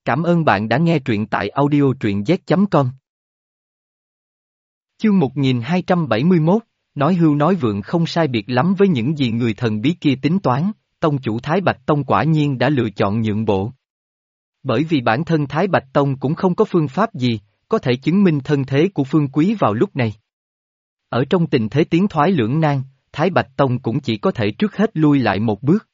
Cảm ơn bạn đã nghe truyện tại audio truyện z.com. Chương 1271, nói hưu nói vượng không sai biệt lắm với những gì người thần bí kia tính toán, tông chủ Thái Bạch Tông quả nhiên đã lựa chọn nhượng bộ. Bởi vì bản thân Thái Bạch Tông cũng không có phương pháp gì, có thể chứng minh thân thế của Phương Quý vào lúc này. Ở trong tình thế tiến thoái lưỡng nan, Thái Bạch Tông cũng chỉ có thể trước hết lui lại một bước.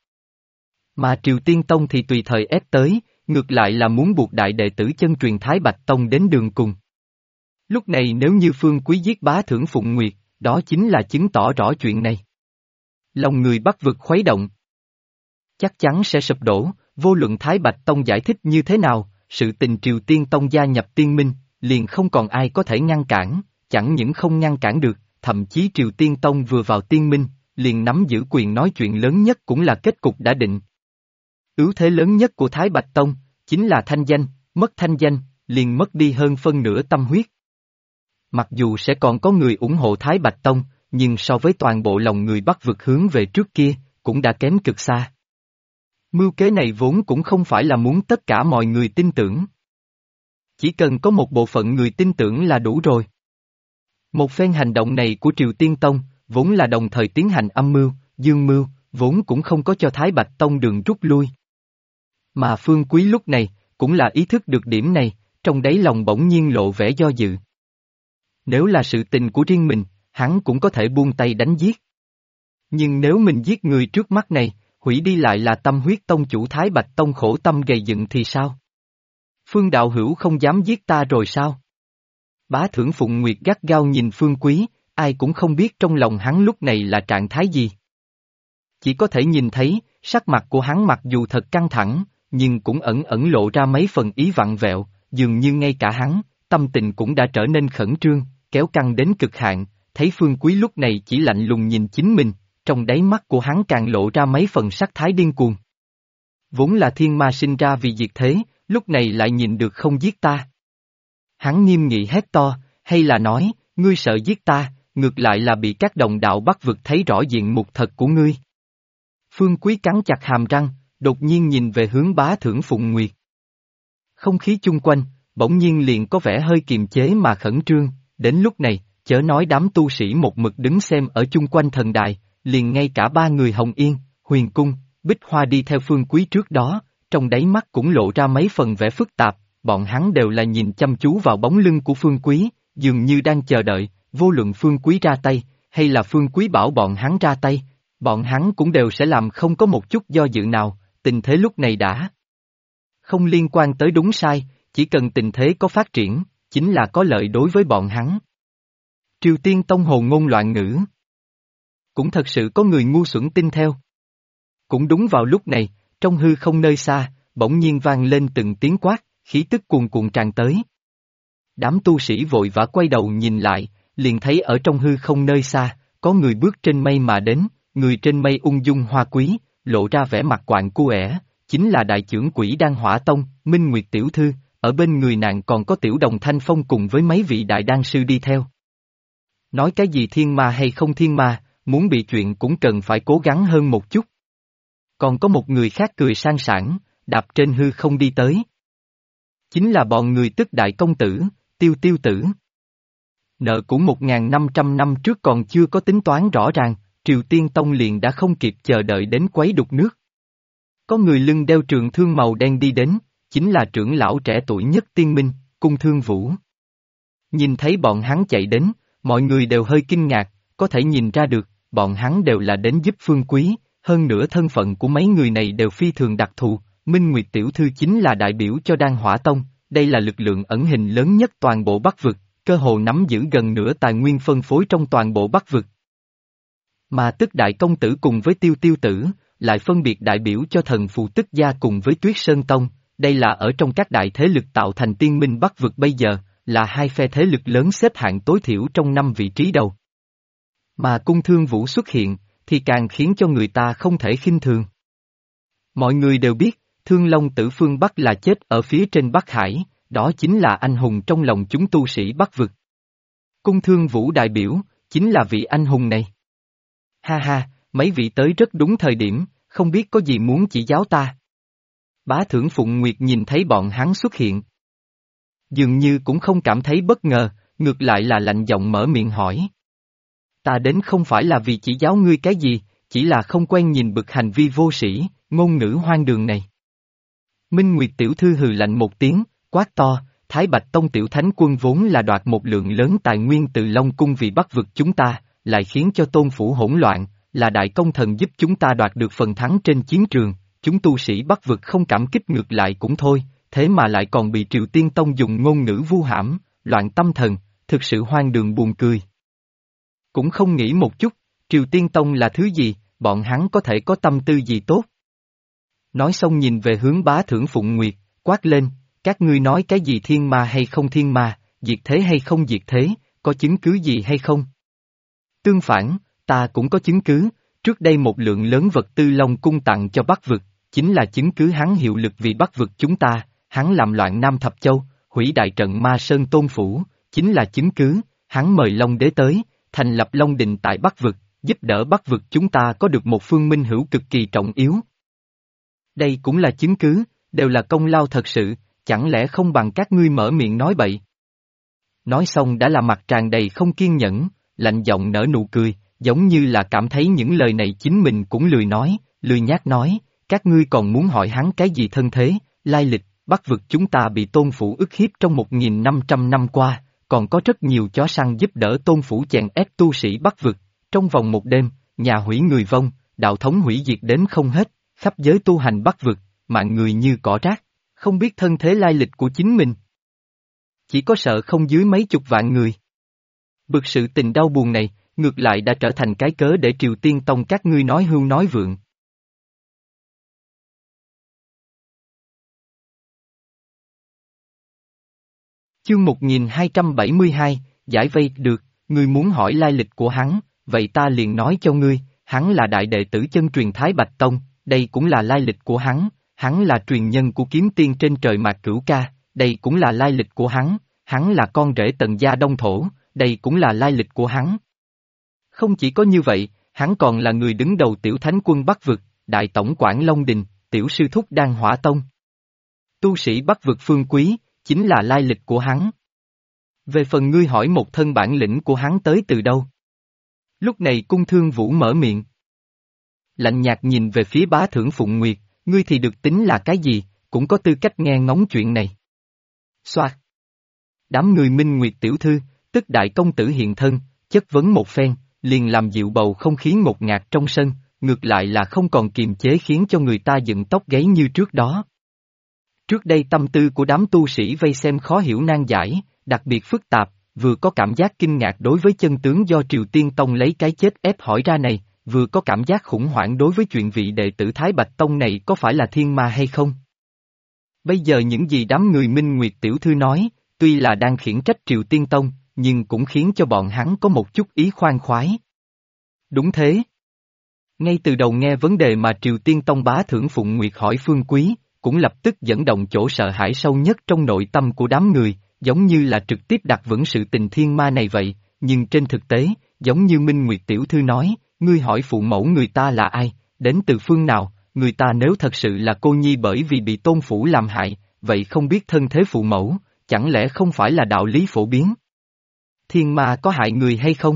Mà Triều Tiên Tông thì tùy thời ép tới, ngược lại là muốn buộc đại đệ tử chân truyền Thái Bạch Tông đến đường cùng. Lúc này nếu như Phương Quý giết bá thưởng Phụng Nguyệt, đó chính là chứng tỏ rõ chuyện này. Lòng người Bắc vực khuấy động. Chắc chắn sẽ sụp đổ, vô luận Thái Bạch Tông giải thích như thế nào, sự tình Triều Tiên Tông gia nhập Tiên Minh, liền không còn ai có thể ngăn cản, chẳng những không ngăn cản được, thậm chí Triều Tiên Tông vừa vào Tiên Minh, liền nắm giữ quyền nói chuyện lớn nhất cũng là kết cục đã định. Ưu thế lớn nhất của Thái Bạch Tông, chính là thanh danh, mất thanh danh, liền mất đi hơn phân nửa tâm huyết. Mặc dù sẽ còn có người ủng hộ Thái Bạch Tông, nhưng so với toàn bộ lòng người Bắc vực hướng về trước kia, cũng đã kém cực xa. Mưu kế này vốn cũng không phải là muốn tất cả mọi người tin tưởng. Chỉ cần có một bộ phận người tin tưởng là đủ rồi. Một phen hành động này của Triều Tiên Tông, vốn là đồng thời tiến hành âm mưu, dương mưu, vốn cũng không có cho Thái Bạch Tông đường rút lui. Mà Phương Quý lúc này, cũng là ý thức được điểm này, trong đáy lòng bỗng nhiên lộ vẻ do dự. Nếu là sự tình của riêng mình, hắn cũng có thể buông tay đánh giết. Nhưng nếu mình giết người trước mắt này, hủy đi lại là tâm huyết tông chủ Thái Bạch Tông khổ tâm gầy dựng thì sao? Phương đạo hữu không dám giết ta rồi sao? Bá thưởng Phụng Nguyệt gắt gao nhìn Phương Quý, ai cũng không biết trong lòng hắn lúc này là trạng thái gì. Chỉ có thể nhìn thấy, sắc mặt của hắn mặc dù thật căng thẳng, nhưng cũng ẩn ẩn lộ ra mấy phần ý vặn vẹo, dường như ngay cả hắn, tâm tình cũng đã trở nên khẩn trương, kéo căng đến cực hạn, thấy Phương Quý lúc này chỉ lạnh lùng nhìn chính mình, trong đáy mắt của hắn càng lộ ra mấy phần sắc thái điên cuồng. Vốn là thiên ma sinh ra vì diệt thế, lúc này lại nhìn được không giết ta. Hắn nghiêm nghị hét to, hay là nói, ngươi sợ giết ta, ngược lại là bị các đồng đạo Bắc vực thấy rõ diện mục thật của ngươi. Phương Quý cắn chặt hàm răng, đột nhiên nhìn về hướng bá thưởng Phụng Nguyệt. Không khí chung quanh, bỗng nhiên liền có vẻ hơi kiềm chế mà khẩn trương, đến lúc này, chớ nói đám tu sĩ một mực đứng xem ở chung quanh thần đài, liền ngay cả ba người Hồng Yên, Huyền Cung, Bích Hoa đi theo Phương Quý trước đó, trong đáy mắt cũng lộ ra mấy phần vẻ phức tạp, bọn hắn đều là nhìn chăm chú vào bóng lưng của Phương Quý, dường như đang chờ đợi, vô luận Phương Quý ra tay, hay là Phương Quý bảo bọn hắn ra tay, bọn hắn cũng đều sẽ làm không có một chút do dự nào, tình thế lúc này đã không liên quan tới đúng sai, chỉ cần tình thế có phát triển, chính là có lợi đối với bọn hắn. Triều Tiên Tông hồ ngôn loạn ngữ. Cũng thật sự có người ngu xuẩn tin theo. Cũng đúng vào lúc này, trong hư không nơi xa, bỗng nhiên vang lên từng tiếng quát, khí tức cuồn cuộn tràn tới. Đám tu sĩ vội vã quay đầu nhìn lại, liền thấy ở trong hư không nơi xa, có người bước trên mây mà đến, người trên mây ung dung hoa quý, lộ ra vẻ mặt quạng cu chính là đại trưởng quỷ Đan Hỏa Tông, Minh Nguyệt tiểu thư, ở bên người nàng còn có Tiểu Đồng Thanh Phong cùng với mấy vị đại đan sư đi theo. Nói cái gì thiên ma hay không thiên ma, muốn bị chuyện cũng cần phải cố gắng hơn một chút. Còn có một người khác cười sang sảng, đạp trên hư không đi tới. Chính là bọn người tức đại công tử, Tiêu Tiêu Tử. Nợ của 1.500 năm trước còn chưa có tính toán rõ ràng, Triều Tiên Tông liền đã không kịp chờ đợi đến quấy đục nước. Có người lưng đeo trường thương màu đen đi đến, chính là trưởng lão trẻ tuổi nhất Tiên Minh, Cung Thương Vũ. Nhìn thấy bọn hắn chạy đến, mọi người đều hơi kinh ngạc, có thể nhìn ra được, bọn hắn đều là đến giúp Phương Quý, hơn nữa thân phận của mấy người này đều phi thường đặc thù, Minh Nguyệt tiểu thư chính là đại biểu cho Đan Hỏa Tông, đây là lực lượng ẩn hình lớn nhất toàn bộ Bắc vực, cơ hồ nắm giữ gần nửa tài nguyên phân phối trong toàn bộ Bắc vực. Mà tức đại công tử cùng với Tiêu Tiêu Tử, lại phân biệt đại biểu cho thần phù tức gia cùng với Tuyết Sơn Tông, đây là ở trong các đại thế lực tạo thành Tiên Minh Bắc vực bây giờ, là hai phe thế lực lớn xếp hạng tối thiểu trong 5 vị trí đầu. Mà Cung Thương Vũ xuất hiện, thì càng khiến cho người ta không thể khinh thường. Mọi người đều biết, Thương Long Tử phương Bắc là chết ở phía trên Bắc Hải, đó chính là anh hùng trong lòng chúng tu sĩ Bắc vực. Cung Thương Vũ đại biểu, chính là vị anh hùng này. Ha ha, mấy vị tới rất đúng thời điểm, không biết có gì muốn chỉ giáo ta. Bá Thưởng Phụng Nguyệt nhìn thấy bọn hắn xuất hiện. Dường như cũng không cảm thấy bất ngờ, ngược lại là lạnh giọng mở miệng hỏi. Ta đến không phải là vì chỉ giáo ngươi cái gì, chỉ là không quen nhìn bực hành vi vô sĩ, ngôn ngữ hoang đường này. Minh Nguyệt tiểu thư hừ lạnh một tiếng, quát to, Thái Bạch Tông tiểu thánh quân vốn là đoạt một lượng lớn tài nguyên từ Long Cung vì Bắc vực chúng ta, lại khiến cho tôn phủ hỗn loạn, là đại công thần giúp chúng ta đoạt được phần thắng trên chiến trường, chúng tu sĩ Bắc vực không cảm kích ngược lại cũng thôi, thế mà lại còn bị Triều Tiên Tông dùng ngôn ngữ vu hãm, loạn tâm thần, thực sự hoang đường buồn cười. Cũng không nghĩ một chút, Triều Tiên Tông là thứ gì, bọn hắn có thể có tâm tư gì tốt. Nói xong nhìn về hướng Bá Thưởng Phụng Nguyệt, quát lên, các ngươi nói cái gì thiên ma hay không thiên ma, diệt thế hay không diệt thế, có chứng cứ gì hay không? Tương phản, ta cũng có chứng cứ, trước đây một lượng lớn vật tư Long Cung tặng cho Bắc vực, chính là chứng cứ hắn hiệu lực vì Bắc vực chúng ta, hắn làm loạn Nam Thập Châu, hủy đại trận Ma Sơn Tôn Phủ, chính là chứng cứ, hắn mời Long Đế tới, thành lập Long Đình tại Bắc vực, giúp đỡ Bắc vực chúng ta có được một phương minh hữu cực kỳ trọng yếu. Đây cũng là chứng cứ, đều là công lao thật sự, chẳng lẽ không bằng các ngươi mở miệng nói bậy. Nói xong đã là mặt tràn đầy không kiên nhẫn, lạnh giọng nở nụ cười, giống như là cảm thấy những lời này chính mình cũng lười nói, lười nhác nói, các ngươi còn muốn hỏi hắn cái gì thân thế, lai lịch, Bắc vực chúng ta bị tôn phủ ức hiếp trong 1.500 năm qua, còn có rất nhiều chó săn giúp đỡ tôn phủ chèn ép tu sĩ Bắc vực, trong vòng một đêm, nhà hủy người vong, đạo thống hủy diệt đến không hết, khắp giới tu hành Bắc vực, mạng người như cỏ rác, không biết thân thế lai lịch của chính mình. Chỉ có sợ không dưới mấy chục vạn người. Bực sự tình đau buồn này, ngược lại đã trở thành cái cớ để Triều Tiên Tông các ngươi nói hưu nói vượng. Chương 1272, giải vây được, ngươi muốn hỏi lai lịch của hắn, vậy ta liền nói cho ngươi, hắn là đại đệ tử chân truyền Thái Bạch Tông, đây cũng là lai lịch của hắn là truyền nhân của kiếm tiên trên trời Mạc Cửu Ca, đây cũng là lai lịch của hắn là con rể Tần gia Đông Thổ, đây cũng là lai lịch của hắn. Không chỉ có như vậy, hắn còn là người đứng đầu tiểu thánh quân Bắc vực, đại tổng quản Long Đình, tiểu sư thúc Đan Hỏa Tông. Tu sĩ Bắc vực Phương Quý, chính là lai lịch của hắn. Về phần ngươi hỏi một thân bản lĩnh của hắn tới từ đâu? Lúc này Cung Thương Vũ mở miệng. Lạnh nhạt nhìn về phía Bá Thưởng Phụng Nguyệt, ngươi thì được tính là cái gì, cũng có tư cách nghe ngóng chuyện này. Xoạt. Đám người Minh Nguyệt tiểu thư, tức đại công tử hiện thân, chất vấn một phen, liền làm dịu bầu không khí ngột ngạt trong sân, ngược lại là không còn kiềm chế khiến cho người ta dựng tóc gáy như trước đó. Trước đây tâm tư của đám tu sĩ vây xem khó hiểu nan giải, đặc biệt phức tạp, vừa có cảm giác kinh ngạc đối với chân tướng do Triều Tiên Tông lấy cái chết ép hỏi ra này, vừa có cảm giác khủng hoảng đối với chuyện vị đệ tử Thái Bạch Tông này có phải là thiên ma hay không. Bây giờ những gì đám người Minh Nguyệt tiểu thư nói, tuy là đang khiển trách Triều Tiên Tông, nhưng cũng khiến cho bọn hắn có một chút ý khoan khoái. Đúng thế. Ngay từ đầu nghe vấn đề mà Triều Tiên Tông Bá Thưởng Phụng Nguyệt hỏi Phương Quý, cũng lập tức dẫn động chỗ sợ hãi sâu nhất trong nội tâm của đám người, giống như là trực tiếp đặt vững sự tình thiên ma này vậy, nhưng trên thực tế, giống như Minh Nguyệt tiểu thư nói, ngươi hỏi phụ mẫu người ta là ai, đến từ phương nào, người ta nếu thật sự là cô nhi bởi vì bị tôn phủ làm hại, vậy không biết thân thế phụ mẫu, chẳng lẽ không phải là đạo lý phổ biến? Thiên ma có hại người hay không?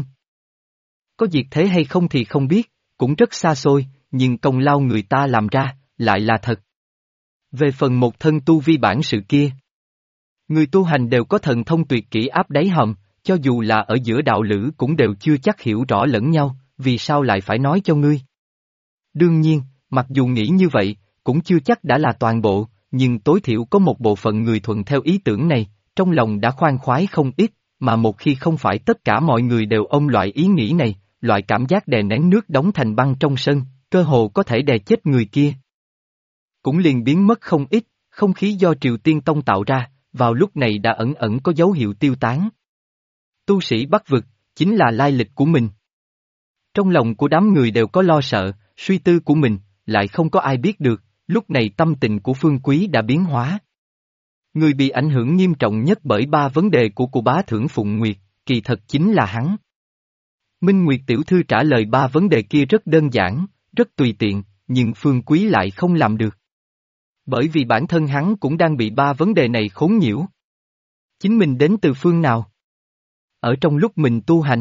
Có diệt thế hay không thì không biết, cũng rất xa xôi, nhưng công lao người ta làm ra, lại là thật. Về phần một thân tu vi bản sự kia, người tu hành đều có thần thông tuyệt kỹ áp đáy hòm, cho dù là ở giữa đạo lữ cũng đều chưa chắc hiểu rõ lẫn nhau, vì sao lại phải nói cho ngươi? Đương nhiên, mặc dù nghĩ như vậy, cũng chưa chắc đã là toàn bộ, nhưng tối thiểu có một bộ phận người thuận theo ý tưởng này, trong lòng đã khoan khoái không ít, mà một khi không phải tất cả mọi người đều ôm loại ý nghĩ này, loại cảm giác đè nén nước đóng thành băng trong sân, cơ hồ có thể đè chết người kia. Cũng liền biến mất không ít, không khí do Triều Tiên Tông tạo ra, vào lúc này đã ẩn ẩn có dấu hiệu tiêu tán. Tu sĩ Bắc vực, chính là lai lịch của mình. Trong lòng của đám người đều có lo sợ, suy tư của mình, lại không có ai biết được, lúc này tâm tình của Phương Quý đã biến hóa. Người bị ảnh hưởng nghiêm trọng nhất bởi ba vấn đề của Bá Thưởng Phụng Nguyệt, kỳ thật chính là hắn. Minh Nguyệt tiểu thư trả lời ba vấn đề kia rất đơn giản, rất tùy tiện, nhưng Phương Quý lại không làm được. Bởi vì bản thân hắn cũng đang bị ba vấn đề này khốn nhiễu. Chính mình đến từ phương nào? Ở trong lúc mình tu hành,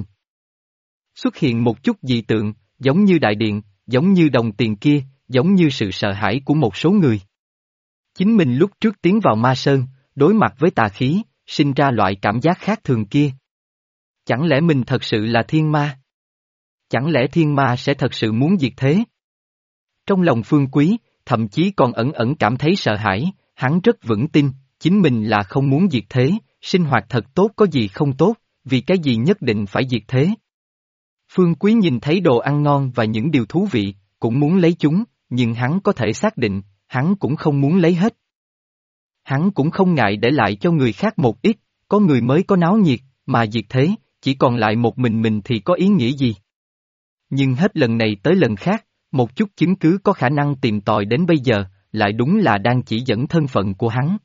xuất hiện một chút dị tượng, giống như đại điện, giống như đồng tiền kia, giống như sự sợ hãi của một số người. Chính mình lúc trước tiến vào ma sơn, đối mặt với tà khí, sinh ra loại cảm giác khác thường kia. Chẳng lẽ mình thật sự là thiên ma? Chẳng lẽ thiên ma sẽ thật sự muốn diệt thế? Trong lòng Phương Quý, thậm chí còn ẩn ẩn cảm thấy sợ hãi, hắn rất vững tin, chính mình là không muốn diệt thế, sinh hoạt thật tốt có gì không tốt, vì cái gì nhất định phải diệt thế. Phương Quý nhìn thấy đồ ăn ngon và những điều thú vị, cũng muốn lấy chúng, nhưng hắn có thể xác định, hắn cũng không muốn lấy hết. Hắn cũng không ngại để lại cho người khác một ít, có người mới có náo nhiệt, mà diệt thế, chỉ còn lại một mình thì có ý nghĩa gì? Nhưng hết lần này tới lần khác, một chút chứng cứ có khả năng tìm tòi đến bây giờ, lại đúng là đang chỉ dẫn thân phận của hắn.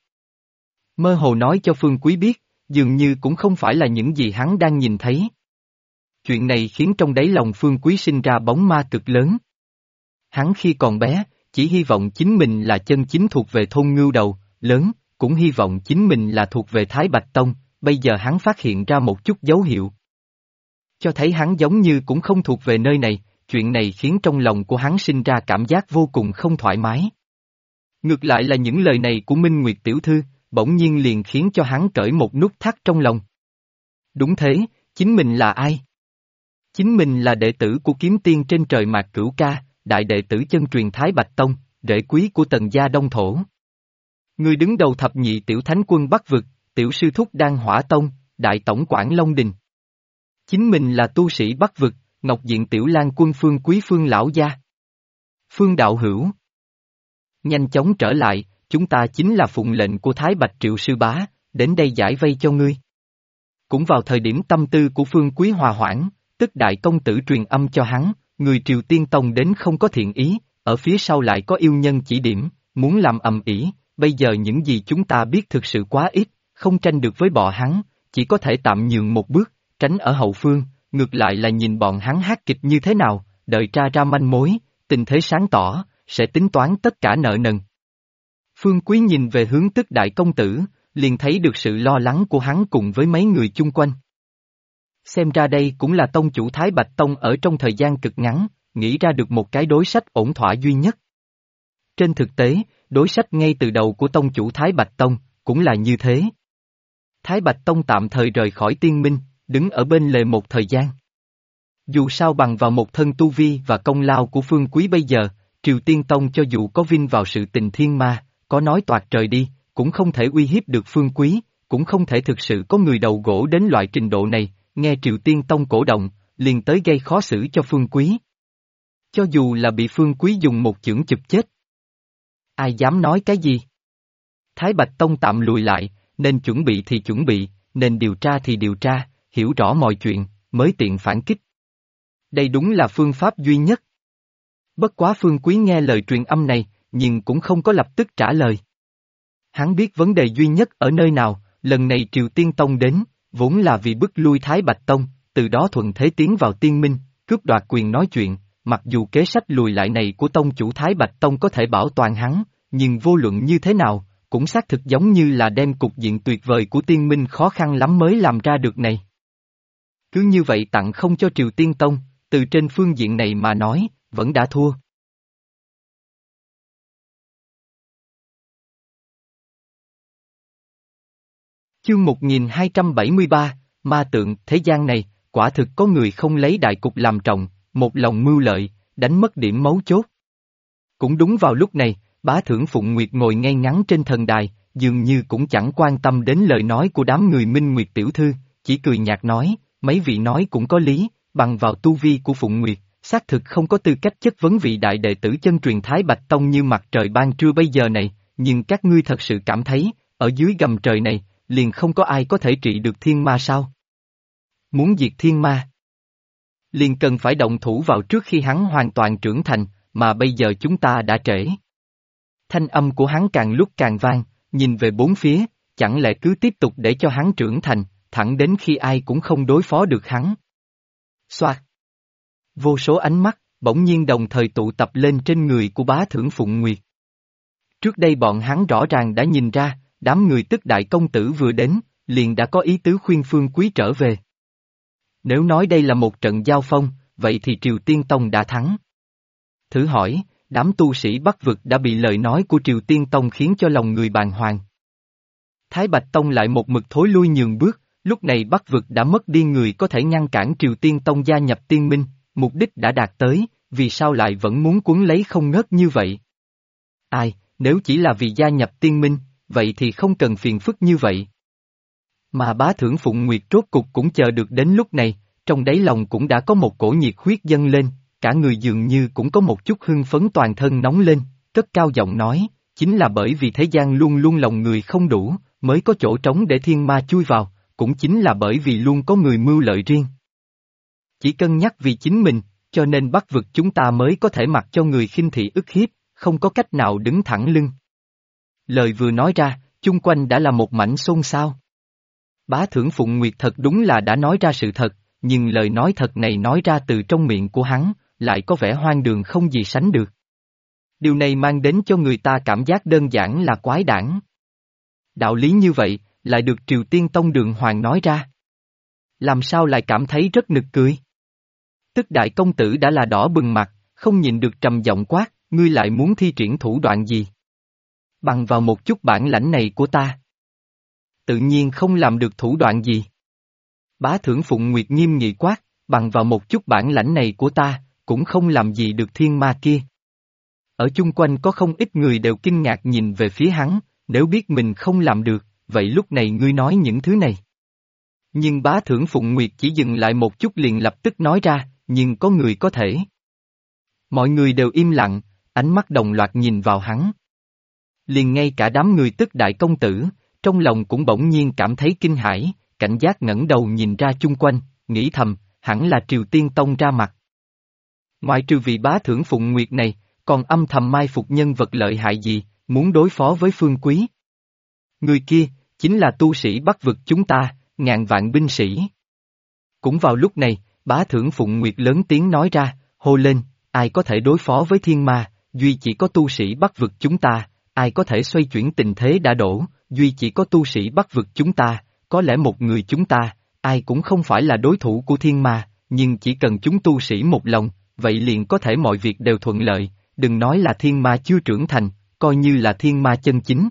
Mơ hồ nói cho Phương Quý biết, dường như cũng không phải là những gì hắn đang nhìn thấy. Chuyện này khiến trong đáy lòng Phương Quý sinh ra bóng ma cực lớn. Hắn khi còn bé, chỉ hy vọng chính mình là chân chính thuộc về thôn Ngưu Đầu, lớn, cũng hy vọng chính mình là thuộc về Thái Bạch Tông, bây giờ hắn phát hiện ra một chút dấu hiệu. Cho thấy hắn giống như cũng không thuộc về nơi này, chuyện này khiến trong lòng của hắn sinh ra cảm giác vô cùng không thoải mái. Ngược lại là những lời này của Minh Nguyệt tiểu thư, bỗng nhiên liền khiến cho hắn cởi một nút thắt trong lòng. Đúng thế, chính mình là ai? Chính mình là đệ tử của kiếm tiên trên trời Mạc Cửu Ca, đại đệ tử chân truyền Thái Bạch Tông, rễ quý của Tần gia Đông Thổ. Người đứng đầu thập nhị tiểu thánh quân Bắc Vực, tiểu sư thúc Đan Hỏa Tông, đại tổng quản Long Đình. Chính mình là tu sĩ Bắc Vực, Ngọc Diện tiểu lang quân Phương Quý Phương lão gia. Phương đạo hữu. Nhanh chóng trở lại, chúng ta chính là phụng lệnh của Thái Bạch Triệu sư bá, đến đây giải vây cho ngươi. Cũng vào thời điểm tâm tư của Phương Quý hòa hoãn, tức đại công tử truyền âm cho hắn, người Triều Tiên Tông đến không có thiện ý, ở phía sau lại có yêu nhân chỉ điểm, muốn làm ầm ĩ. Bây giờ những gì chúng ta biết thực sự quá ít, không tranh được với bọn hắn, chỉ có thể tạm nhường một bước, tránh ở hậu phương, ngược lại là nhìn bọn hắn hát kịch như thế nào, đợi tra ra manh mối, tình thế sáng tỏ, sẽ tính toán tất cả nợ nần. Phương Quý nhìn về hướng tức đại công tử, liền thấy được sự lo lắng của hắn cùng với mấy người chung quanh. Xem ra đây cũng là tông chủ Thái Bạch Tông ở trong thời gian cực ngắn, nghĩ ra được một cái đối sách ổn thỏa duy nhất. Trên thực tế, đối sách ngay từ đầu của tông chủ Thái Bạch Tông, cũng là như thế. Thái Bạch Tông tạm thời rời khỏi tiên minh, đứng ở bên lề một thời gian. Dù sao bằng vào một thân tu vi và công lao của Phương Quý bây giờ, Triều Tiên Tông cho dù có vinh vào sự tình thiên ma, có nói toạc trời đi, cũng không thể uy hiếp được Phương Quý, cũng không thể thực sự có người đầu gỗ đến loại trình độ này, nghe Triều Tiên Tông cổ động, liền tới gây khó xử cho Phương Quý. Cho dù là bị Phương Quý dùng một chưởng chụp chết. Ai dám nói cái gì? Thái Bạch Tông tạm lùi lại, nên chuẩn bị thì chuẩn bị, nên điều tra thì điều tra, hiểu rõ mọi chuyện, mới tiện phản kích. Đây đúng là phương pháp duy nhất. Bất quá Phương Quý nghe lời truyền âm này, nhưng cũng không có lập tức trả lời. Hắn biết vấn đề duy nhất ở nơi nào, lần này Triều Tiên Tông đến, vốn là vì bức lui Thái Bạch Tông, từ đó thuận thế tiến vào tiên minh, cướp đoạt quyền nói chuyện, mặc dù kế sách lùi lại này của tông chủ Thái Bạch Tông có thể bảo toàn hắn, nhưng vô luận như thế nào, cũng xác thực giống như là đem cục diện tuyệt vời của tiên minh khó khăn lắm mới làm ra được này. Cứ như vậy tặng không cho Triều Tiên Tông, từ trên phương diện này mà nói, vẫn đã thua. Chương 1273, ma tượng thế gian này, quả thực có người không lấy đại cục làm trọng, một lòng mưu lợi, đánh mất điểm mấu chốt. Cũng đúng vào lúc này, bá thưởng Phụng Nguyệt ngồi ngay ngắn trên thần đài, dường như cũng chẳng quan tâm đến lời nói của đám người Minh Nguyệt tiểu thư, chỉ cười nhạt nói, mấy vị nói cũng có lý, bằng vào tu vi của Phụng Nguyệt, xác thực không có tư cách chất vấn vị đại đệ tử chân truyền Thái Bạch Tông như mặt trời ban trưa bây giờ này, nhưng các ngươi thật sự cảm thấy, ở dưới gầm trời này, liền không có ai có thể trị được thiên ma sao? Muốn diệt thiên ma, liền cần phải động thủ vào trước khi hắn hoàn toàn trưởng thành, mà bây giờ chúng ta đã trễ. Thanh âm của hắn càng lúc càng vang, nhìn về bốn phía, chẳng lẽ cứ tiếp tục để cho hắn trưởng thành, thẳng đến khi ai cũng không đối phó được hắn. Xoạt! Vô số ánh mắt, bỗng nhiên đồng thời tụ tập lên trên người của bá thưởng Phụng Nguyệt. Trước đây bọn hắn rõ ràng đã nhìn ra, đám người Tức đại công tử vừa đến, liền đã có ý tứ khuyên Phương Quý trở về. Nếu nói đây là một trận giao phong, vậy thì Triều Tiên Tông đã thắng. Thử hỏi, đám tu sĩ Bắc vực đã bị lời nói của Triều Tiên Tông khiến cho lòng người bàng hoàng. Thái Bạch Tông lại một mực thối lui nhường bước, lúc này Bắc vực đã mất đi người có thể ngăn cản Triều Tiên Tông gia nhập Tiên Minh, mục đích đã đạt tới, vì sao lại vẫn muốn cuốn lấy không ngớt như vậy? Ai, nếu chỉ là vì gia nhập Tiên Minh, vậy thì không cần phiền phức như vậy. Mà bá thưởng Phụng Nguyệt rốt cục cũng chờ được đến lúc này, trong đáy lòng cũng đã có một cổ nhiệt huyết dâng lên, cả người dường như cũng có một chút hưng phấn toàn thân nóng lên, cất cao giọng nói, chính là bởi vì thế gian luôn luôn lòng người không đủ, mới có chỗ trống để thiên ma chui vào, cũng chính là bởi vì luôn có người mưu lợi riêng. Chỉ cân nhắc vì chính mình, cho nên Bắc vực chúng ta mới có thể mặc cho người khinh thị ức hiếp, không có cách nào đứng thẳng lưng. Lời vừa nói ra, chung quanh đã là một mảnh xôn xao. Bá thưởng Phụng Nguyệt thật đúng là đã nói ra sự thật, nhưng lời nói thật này nói ra từ trong miệng của hắn, lại có vẻ hoang đường không gì sánh được. Điều này mang đến cho người ta cảm giác đơn giản là quái đản. Đạo lý như vậy, lại được Triều Tiên Tông Đường Hoàng nói ra. Làm sao lại cảm thấy rất nực cười? Tức đại công tử đã là đỏ bừng mặt, không nhìn được trầm giọng quát, ngươi lại muốn thi triển thủ đoạn gì? Bằng vào một chút bản lãnh này của ta. Tự nhiên không làm được thủ đoạn gì. Bá thưởng Phụng Nguyệt nghiêm nghị quát, bằng vào một chút bản lãnh này của ta, cũng không làm gì được thiên ma kia. Ở chung quanh có không ít người đều kinh ngạc nhìn về phía hắn, nếu biết mình không làm được, vậy lúc này ngươi nói những thứ này. Nhưng bá thưởng Phụng Nguyệt chỉ dừng lại một chút liền lập tức nói ra, nhưng có người có thể. Mọi người đều im lặng, ánh mắt đồng loạt nhìn vào hắn. Liền ngay cả đám người Tức đại công tử, trong lòng cũng bỗng nhiên cảm thấy kinh hãi, cảnh giác ngẩng đầu nhìn ra chung quanh, nghĩ thầm, hẳn là Triều Tiên Tông ra mặt. Ngoại trừ vị bá thưởng Phụng Nguyệt này, còn âm thầm mai phục nhân vật lợi hại gì, muốn đối phó với Phương Quý. Người kia, chính là tu sĩ Bắc vực chúng ta, ngàn vạn binh sĩ. Cũng vào lúc này, bá thưởng Phụng Nguyệt lớn tiếng nói ra, hô lên, ai có thể đối phó với thiên ma, duy chỉ có tu sĩ Bắc vực chúng ta, ai có thể xoay chuyển tình thế đã đổ, duy chỉ có tu sĩ Bắc vực chúng ta, có lẽ một người chúng ta, ai cũng không phải là đối thủ của thiên ma, nhưng chỉ cần chúng tu sĩ một lòng, vậy liền có thể mọi việc đều thuận lợi, đừng nói là thiên ma chưa trưởng thành, coi như là thiên ma chân chính.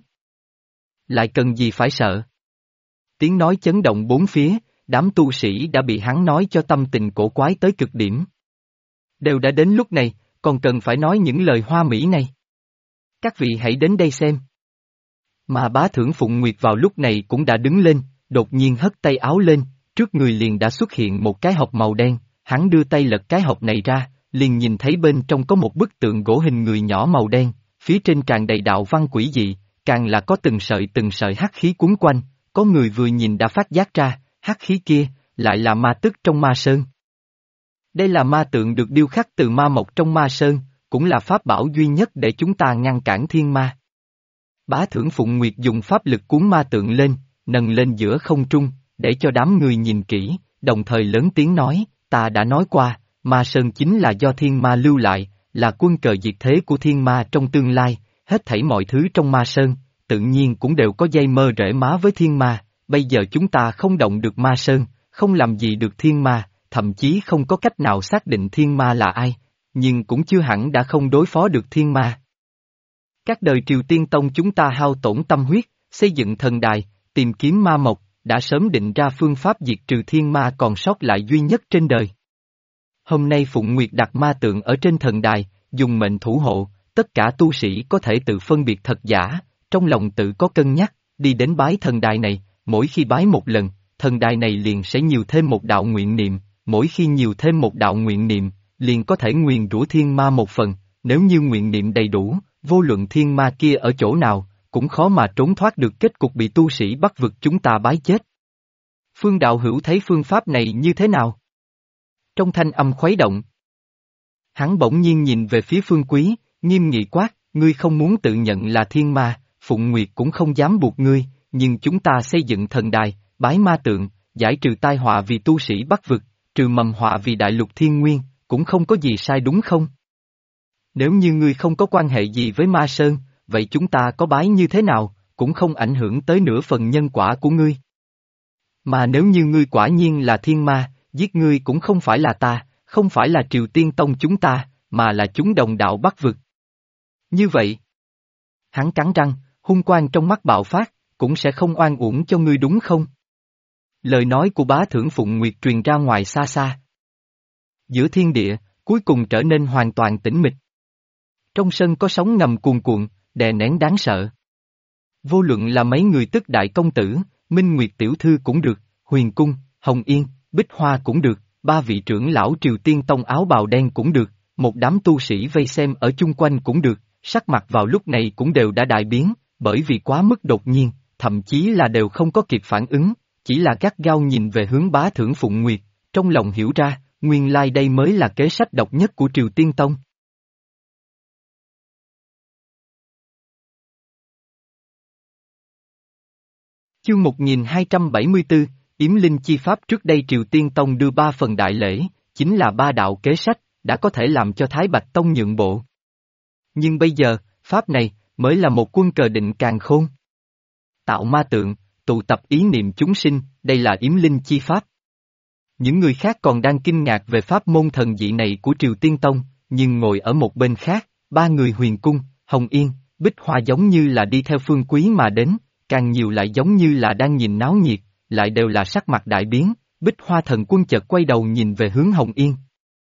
Lại cần gì phải sợ? Tiếng nói chấn động bốn phía, đám tu sĩ đã bị hắn nói cho tâm tình cổ quái tới cực điểm. Đều đã đến lúc này, còn cần phải nói những lời hoa mỹ này. Các vị hãy đến đây xem. Mà bá thưởng Phụng Nguyệt vào lúc này cũng đã đứng lên, đột nhiên hất tay áo lên, trước người liền đã xuất hiện một cái hộp màu đen, hắn đưa tay lật cái hộp này ra, liền nhìn thấy bên trong có một bức tượng gỗ hình người nhỏ màu đen, phía trên tràn đầy đạo văn quỷ dị, càng là có từng sợi hắc khí cuốn quanh, có người vừa nhìn đã phát giác ra, hắc khí kia, lại là ma tức trong ma sơn. Đây là ma tượng được điêu khắc từ ma mộc trong ma sơn, cũng là pháp bảo duy nhất để chúng ta ngăn cản thiên ma. Bá thưởng Phụng Nguyệt dùng pháp lực cuốn ma tượng lên, nâng lên giữa không trung, để cho đám người nhìn kỹ, đồng thời lớn tiếng nói, ta đã nói qua, ma sơn chính là do thiên ma lưu lại, là quân cờ diệt thế của thiên ma trong tương lai, hết thảy mọi thứ trong ma sơn, tự nhiên cũng đều có dây mơ rễ má với thiên ma, bây giờ chúng ta không động được ma sơn, không làm gì được thiên ma, thậm chí không có cách nào xác định thiên ma là ai, nhưng cũng chưa hẳn đã không đối phó được thiên ma. Các đời Triều Tiên Tông chúng ta hao tổn tâm huyết, xây dựng thần đài, tìm kiếm ma mộc, đã sớm định ra phương pháp diệt trừ thiên ma còn sót lại duy nhất trên đời. Hôm nay Phụng Nguyệt đặt ma tượng ở trên thần đài, dùng mệnh thủ hộ, tất cả tu sĩ có thể tự phân biệt thật giả, trong lòng tự có cân nhắc, đi đến bái thần đài này, mỗi khi bái một lần, thần đài này liền sẽ nhiều thêm một đạo nguyện niệm, mỗi khi nhiều thêm một đạo nguyện niệm, liền có thể nguyền rủa thiên ma một phần, nếu như nguyện niệm đầy đủ, vô luận thiên ma kia ở chỗ nào, cũng khó mà trốn thoát được kết cục bị tu sĩ Bắc vực chúng ta bái chết. Phương đạo hữu thấy phương pháp này như thế nào? Trong thanh âm khuấy động. Hắn bỗng nhiên nhìn về phía Phương Quý, nghiêm nghị quát, ngươi không muốn tự nhận là thiên ma, Phụng Nguyệt cũng không dám buộc ngươi, nhưng chúng ta xây dựng thần đài, bái ma tượng, giải trừ tai họa vì tu sĩ Bắc vực, trừ mầm họa vì đại lục thiên nguyên, cũng không có gì sai đúng không? Nếu như ngươi không có quan hệ gì với ma sơn, vậy chúng ta có bái như thế nào, cũng không ảnh hưởng tới nửa phần nhân quả của ngươi. Mà nếu như ngươi quả nhiên là thiên ma, giết ngươi cũng không phải là ta, không phải là Triều Tiên Tông chúng ta, mà là chúng đồng đạo Bắc vực. Như vậy, hắn cắn răng, hung quang trong mắt bạo phát, cũng sẽ không oan uổng cho ngươi đúng không? Lời nói của bá thưởng Phụng Nguyệt truyền ra ngoài xa xa. Giữa thiên địa, cuối cùng trở nên hoàn toàn tĩnh mịch. Trong sân có sóng ngầm cuồn cuộn, đè nén đáng sợ. Vô luận là mấy người tức đại công tử, Minh Nguyệt tiểu thư cũng được, Huyền Cung, Hồng Yên, Bích Hoa cũng được, ba vị trưởng lão Triều Tiên Tông áo bào đen cũng được, một đám tu sĩ vây xem ở chung quanh cũng được, sắc mặt vào lúc này cũng đều đã đại biến, bởi vì quá mức đột nhiên, thậm chí là đều không có kịp phản ứng, chỉ là gắt gao nhìn về hướng bá thưởng Phụng Nguyệt, trong lòng hiểu ra, nguyên lai đây mới là kế sách độc nhất của Triều Tiên Tông. Chương 1274, Yếm Linh Chi Pháp. Trước đây Triều Tiên Tông đưa 3 phần đại lễ, chính là 3 đạo kế sách, đã có thể làm cho Thái Bạch Tông nhượng bộ. Nhưng bây giờ, Pháp này, mới là một quân cờ định càn khôn. Tạo ma tượng, tụ tập ý niệm chúng sinh, đây là Yếm Linh Chi Pháp. Những người khác còn đang kinh ngạc về pháp môn thần dị này của Triều Tiên Tông, nhưng ngồi ở một bên khác, 3 người Huyền Cung, Hồng Yên, Bích Hoa giống như là đi theo Phương Quý mà đến, càng nhiều lại giống như là đang nhìn náo nhiệt, lại đều là sắc mặt đại biến, Bích Hoa thần quân chợt quay đầu nhìn về hướng Hồng Yên.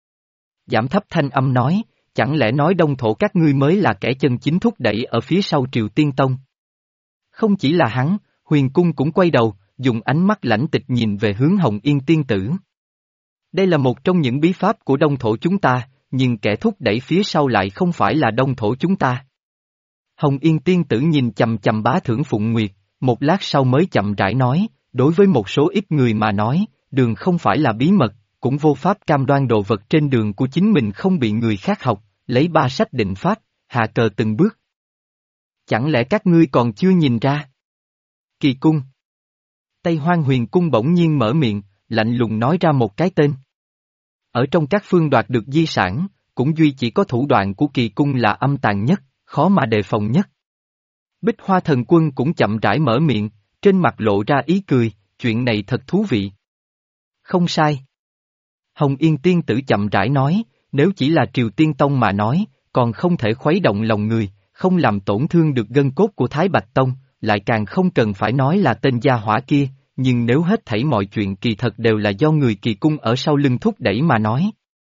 Giảm thấp thanh âm nói, chẳng lẽ nói Đông Thổ các ngươi mới là kẻ chân chính thúc đẩy ở phía sau Triều Tiên Tông? Không chỉ là hắn, Huyền Cung cũng quay đầu, dùng ánh mắt lãnh tịch nhìn về hướng Hồng Yên tiên tử. Đây là một trong những bí pháp của Đông Thổ chúng ta, nhưng kẻ thúc đẩy phía sau lại không phải là Đông Thổ chúng ta. Hồng Yên tiên tử nhìn chầm chầm bá thưởng Phụng Nguyệt, một lát sau mới chậm rãi nói, đối với một số ít người mà nói, đường không phải là bí mật, cũng vô pháp cam đoan đồ vật trên đường của chính mình không bị người khác học, lấy 3 sách định pháp, hạ cờ từng bước. Chẳng lẽ các ngươi còn chưa nhìn ra? Kỳ cung. Tây Hoang Huyền Cung bỗng nhiên mở miệng, lạnh lùng nói ra một cái tên. Ở trong các phương đoạt được di sản, cũng duy chỉ có thủ đoạn của kỳ cung là âm tàn nhất, khó mà đề phòng nhất. Bích Hoa thần quân cũng chậm rãi mở miệng, trên mặt lộ ra ý cười, chuyện này thật thú vị. Không sai. Hồng Yên tiên tử chậm rãi nói, nếu chỉ là Triều Tiên Tông mà nói, còn không thể khuấy động lòng người, không làm tổn thương được gân cốt của Thái Bạch Tông, lại càng không cần phải nói là tên gia hỏa kia, nhưng nếu hết thảy mọi chuyện kỳ thật đều là do người kỳ cung ở sau lưng thúc đẩy mà nói.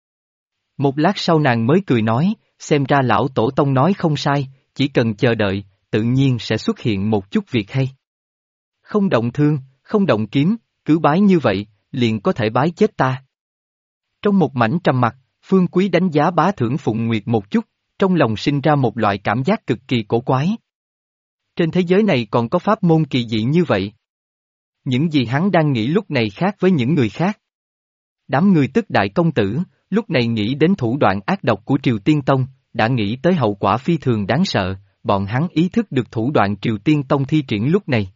Một lát sau nàng mới cười nói, xem ra lão tổ tông nói không sai, chỉ cần chờ đợi, tự nhiên sẽ xuất hiện một chút việc hay. Không động thương, không động kiếm, cứ bái như vậy, liền có thể bái chết ta. Trong một mảnh trầm mặc, Phương Quý đánh giá bá thưởng Phụng Nguyệt một chút, trong lòng sinh ra một loại cảm giác cực kỳ cổ quái. Trên thế giới này còn có pháp môn kỳ dị như vậy. Những gì hắn đang nghĩ lúc này khác với những người khác. Đám người tức đại công tử, lúc này nghĩ đến thủ đoạn ác độc của Triều Tiên Tông, đã nghĩ tới hậu quả phi thường đáng sợ, bọn hắn ý thức được thủ đoạn Triều Tiên Tông thi triển lúc này.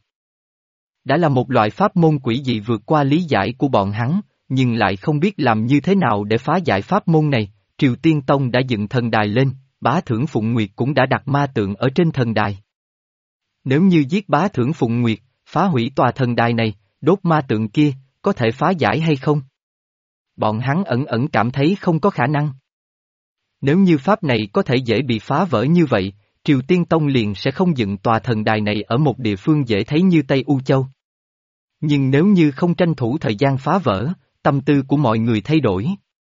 Đã là một loại pháp môn quỷ dị vượt qua lý giải của bọn hắn, nhưng lại không biết làm như thế nào để phá giải pháp môn này. Triều Tiên Tông đã dựng thần đài lên, bá thưởng Phụng Nguyệt cũng đã đặt ma tượng ở trên thần đài. Nếu như giết bá thưởng Phụng Nguyệt, phá hủy tòa thần đài này, đốt ma tượng kia, có thể phá giải hay không? Bọn hắn ẩn ẩn cảm thấy không có khả năng. Nếu như pháp này có thể dễ bị phá vỡ như vậy, Triều Tiên Tông liền sẽ không dựng tòa thần đài này ở một địa phương dễ thấy như Tây U Châu. Nhưng nếu như không tranh thủ thời gian phá vỡ, tâm tư của mọi người thay đổi.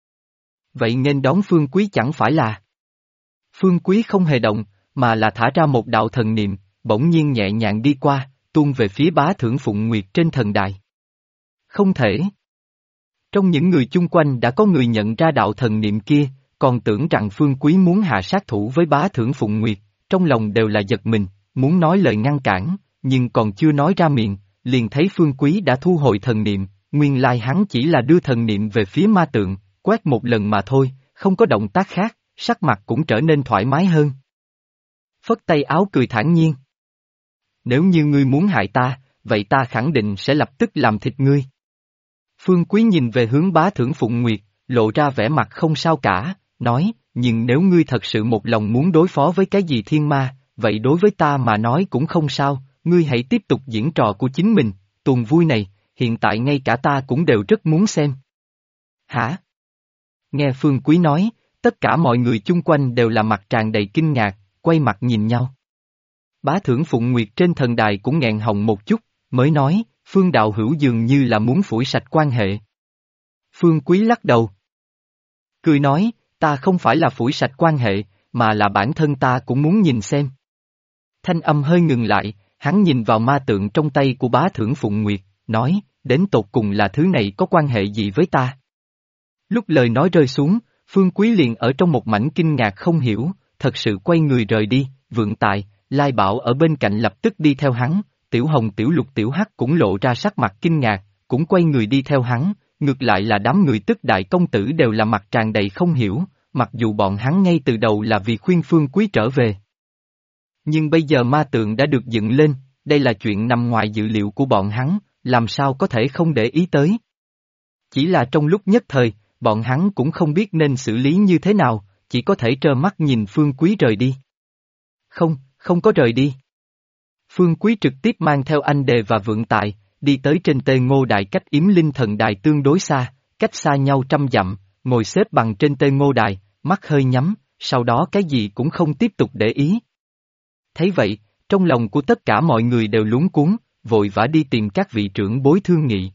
Vậy nên đón Phương Quý chẳng phải là... Phương Quý không hề động, mà là thả ra một đạo thần niệm, bỗng nhiên nhẹ nhàng đi qua, tuôn về phía bá thưởng Phụng Nguyệt trên thần đài. Không thể. Trong những người chung quanh đã có người nhận ra đạo thần niệm kia, còn tưởng rằng Phương Quý muốn hạ sát thủ với bá thưởng Phụng Nguyệt, trong lòng đều là giật mình, muốn nói lời ngăn cản, nhưng còn chưa nói ra miệng, liền thấy Phương Quý đã thu hồi thần niệm, nguyên lai hắn chỉ là đưa thần niệm về phía ma tượng, quét một lần mà thôi, không có động tác khác, sắc mặt cũng trở nên thoải mái hơn. Phất tay áo cười thản nhiên. Nếu như ngươi muốn hại ta, vậy ta khẳng định sẽ lập tức làm thịt ngươi. Phương Quý nhìn về hướng bá thưởng Phụng Nguyệt, lộ ra vẻ mặt không sao cả, nói, nhưng nếu ngươi thật sự một lòng muốn đối phó với cái gì thiên ma, vậy đối với ta mà nói cũng không sao, ngươi hãy tiếp tục diễn trò của chính mình, tuần vui này, hiện tại ngay cả ta cũng đều rất muốn xem. Hả? Nghe Phương Quý nói, tất cả mọi người chung quanh đều là mặt tràn đầy kinh ngạc, quay mặt nhìn nhau. Bá Thưởng Phụng Nguyệt trên thần đài cũng nghẹn họng một chút, mới nói, Phương đạo hữu dường như là muốn phủi sạch quan hệ. Phương Quý lắc đầu. Cười nói, ta không phải là phủi sạch quan hệ, mà là bản thân ta cũng muốn nhìn xem. Thanh âm hơi ngừng lại, hắn nhìn vào ma tượng trong tay của Bá Thưởng Phụng Nguyệt, nói, đến tột cùng là thứ này có quan hệ gì với ta? Lúc lời nói rơi xuống, Phương Quý liền ở trong một mảnh kinh ngạc không hiểu, thật sự quay người rời đi, Vượng Tài, Lai Bảo ở bên cạnh lập tức đi theo hắn, Tiểu Hồng Tiểu Lục Tiểu Hắc cũng lộ ra sắc mặt kinh ngạc, cũng quay người đi theo hắn, ngược lại là đám người tức đại công tử đều là mặt tràn đầy không hiểu, mặc dù bọn hắn ngay từ đầu là vì khuyên Phương Quý trở về. Nhưng bây giờ ma tượng đã được dựng lên, đây là chuyện nằm ngoài dự liệu của bọn hắn, làm sao có thể không để ý tới. Chỉ là trong lúc nhất thời, bọn hắn cũng không biết nên xử lý như thế nào, chỉ có thể trơ mắt nhìn Phương Quý rời đi. Không, không có rời đi. Phương Quý trực tiếp mang theo anh Đề và Vượng Tài, đi tới trên Tê Ngô Đài cách Yếm Linh Thần Đài tương đối xa, cách xa nhau 100 dặm, ngồi xếp bằng trên Tê Ngô Đài, mắt hơi nhắm, sau đó cái gì cũng không tiếp tục để ý. Thấy vậy, trong lòng của tất cả mọi người đều luống cuống, vội vã đi tìm các vị trưởng bối thương nghị.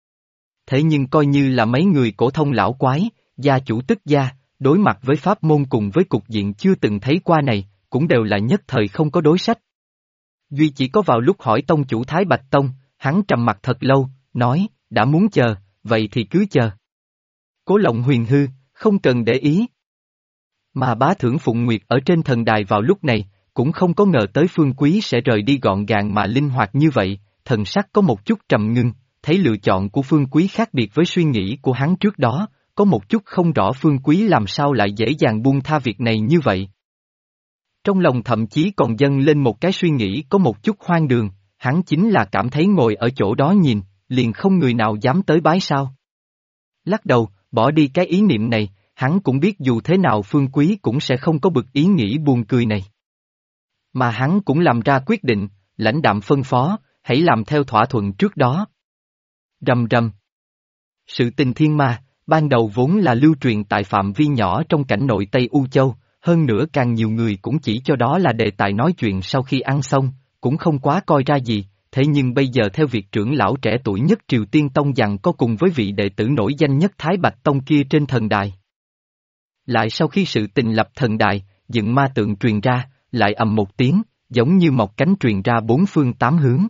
Thế nhưng coi như là mấy người cổ thông lão quái, gia chủ tức gia, đối mặt với pháp môn cùng với cục diện chưa từng thấy qua này, cũng đều là nhất thời không có đối sách. Duy chỉ có vào lúc hỏi tông chủ Thái Bạch Tông, hắn trầm mặt thật lâu, nói, đã muốn chờ, vậy thì cứ chờ. Cố Lộng Huyền hư, không cần để ý. Mà Bá Thưởng Phụng Nguyệt ở trên thần đài vào lúc này, cũng không có ngờ tới Phương Quý sẽ rời đi gọn gàng mà linh hoạt như vậy, thần sắc có một chút trầm ngưng, thấy lựa chọn của Phương Quý khác biệt với suy nghĩ của hắn trước đó, có một chút không rõ Phương Quý làm sao lại dễ dàng buông tha việc này như vậy. Trong lòng thậm chí còn dâng lên một cái suy nghĩ có một chút hoang đường, hắn chính là cảm thấy ngồi ở chỗ đó nhìn, liền không người nào dám tới bái sao. Lắc đầu, bỏ đi cái ý niệm này, hắn cũng biết dù thế nào Phương Quý cũng sẽ không có bực ý nghĩ buồn cười này. Mà hắn cũng làm ra quyết định, lãnh đạm phân phó, hãy làm theo thỏa thuận trước đó. Rầm rầm. Sự tình thiên ma, ban đầu vốn là lưu truyền tại phạm vi nhỏ trong cảnh nội Tây U Châu, hơn nữa càng nhiều người cũng chỉ cho đó là đề tài nói chuyện sau khi ăn xong, cũng không quá coi ra gì, thế nhưng bây giờ theo việc trưởng lão trẻ tuổi nhất Triều Tiên Tông giằng có cùng với vị đệ tử nổi danh nhất Thái Bạch Tông kia trên thần đài. Lại sau khi sự tình lập thần đài, dựng ma tượng truyền ra, lại ầm một tiếng, giống như mọc cánh truyền ra bốn phương tám hướng.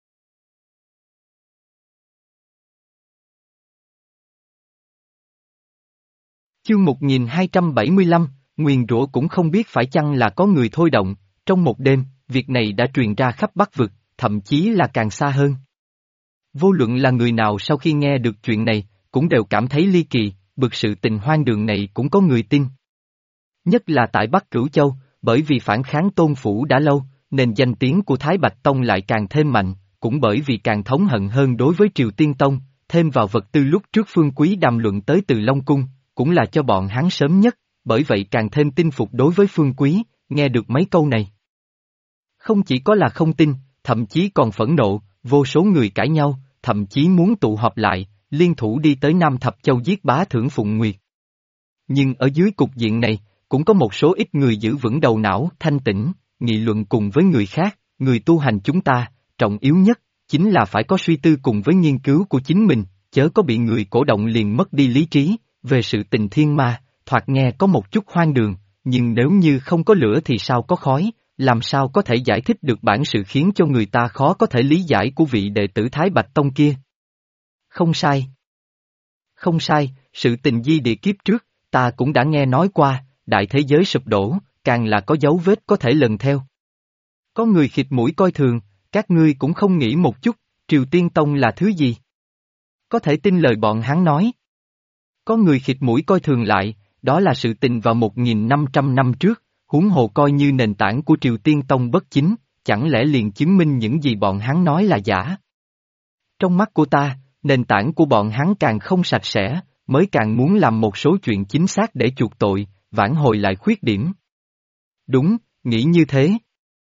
Chương 1275, nguyền rủa cũng không biết phải chăng là có người thôi động, trong một đêm, việc này đã truyền ra khắp Bắc Vực, thậm chí là càng xa hơn. Vô luận là người nào sau khi nghe được chuyện này, cũng đều cảm thấy ly kỳ, bực sự tình hoang đường này cũng có người tin. Nhất là tại Bắc Cửu Châu, bởi vì phản kháng Tôn Phủ đã lâu, nên danh tiếng của Thái Bạch Tông lại càng thêm mạnh, cũng bởi vì càng thống hận hơn đối với Triều Tiên Tông, thêm vào vật tư lúc trước Phương Quý đàm luận tới Từ Long Cung, cũng là cho bọn hắn sớm nhất, bởi vậy càng thêm tin phục đối với Phương Quý, nghe được mấy câu này. Không chỉ có là không tin, thậm chí còn phẫn nộ, vô số người cãi nhau, thậm chí muốn tụ họp lại, liên thủ đi tới Nam Thập Châu giết Bá Thưởng Phụng Nguyệt. Nhưng ở dưới cục diện này, cũng có một số ít người giữ vững đầu não, thanh tĩnh, nghị luận cùng với người khác, người tu hành chúng ta, trọng yếu nhất, chính là phải có suy tư cùng với nghiên cứu của chính mình, chớ có bị người cổ động liền mất đi lý trí, về sự tình thiên ma, thoạt nghe có một chút hoang đường, nhưng nếu như không có lửa thì sao có khói, làm sao có thể giải thích được bản sự khiến cho người ta khó có thể lý giải của vị đệ tử Thái Bạch Tông kia. Không sai. Không sai, sự tình di địa kiếp trước, ta cũng đã nghe nói qua, đại thế giới sụp đổ, càng là có dấu vết có thể lần theo. Có người khịt mũi coi thường, các ngươi cũng không nghĩ một chút, Triều Tiên Tông là thứ gì? Có thể tin lời bọn hắn nói. Có người khịt mũi coi thường lại, đó là sự tình vào 1.500 năm trước, huống hồ coi như nền tảng của Triều Tiên Tông bất chính, chẳng lẽ liền chứng minh những gì bọn hắn nói là giả? Trong mắt của ta, nền tảng của bọn hắn càng không sạch sẽ, mới càng muốn làm một số chuyện chính xác để chuộc tội, vãn hồi lại khuyết điểm. Đúng, nghĩ như thế.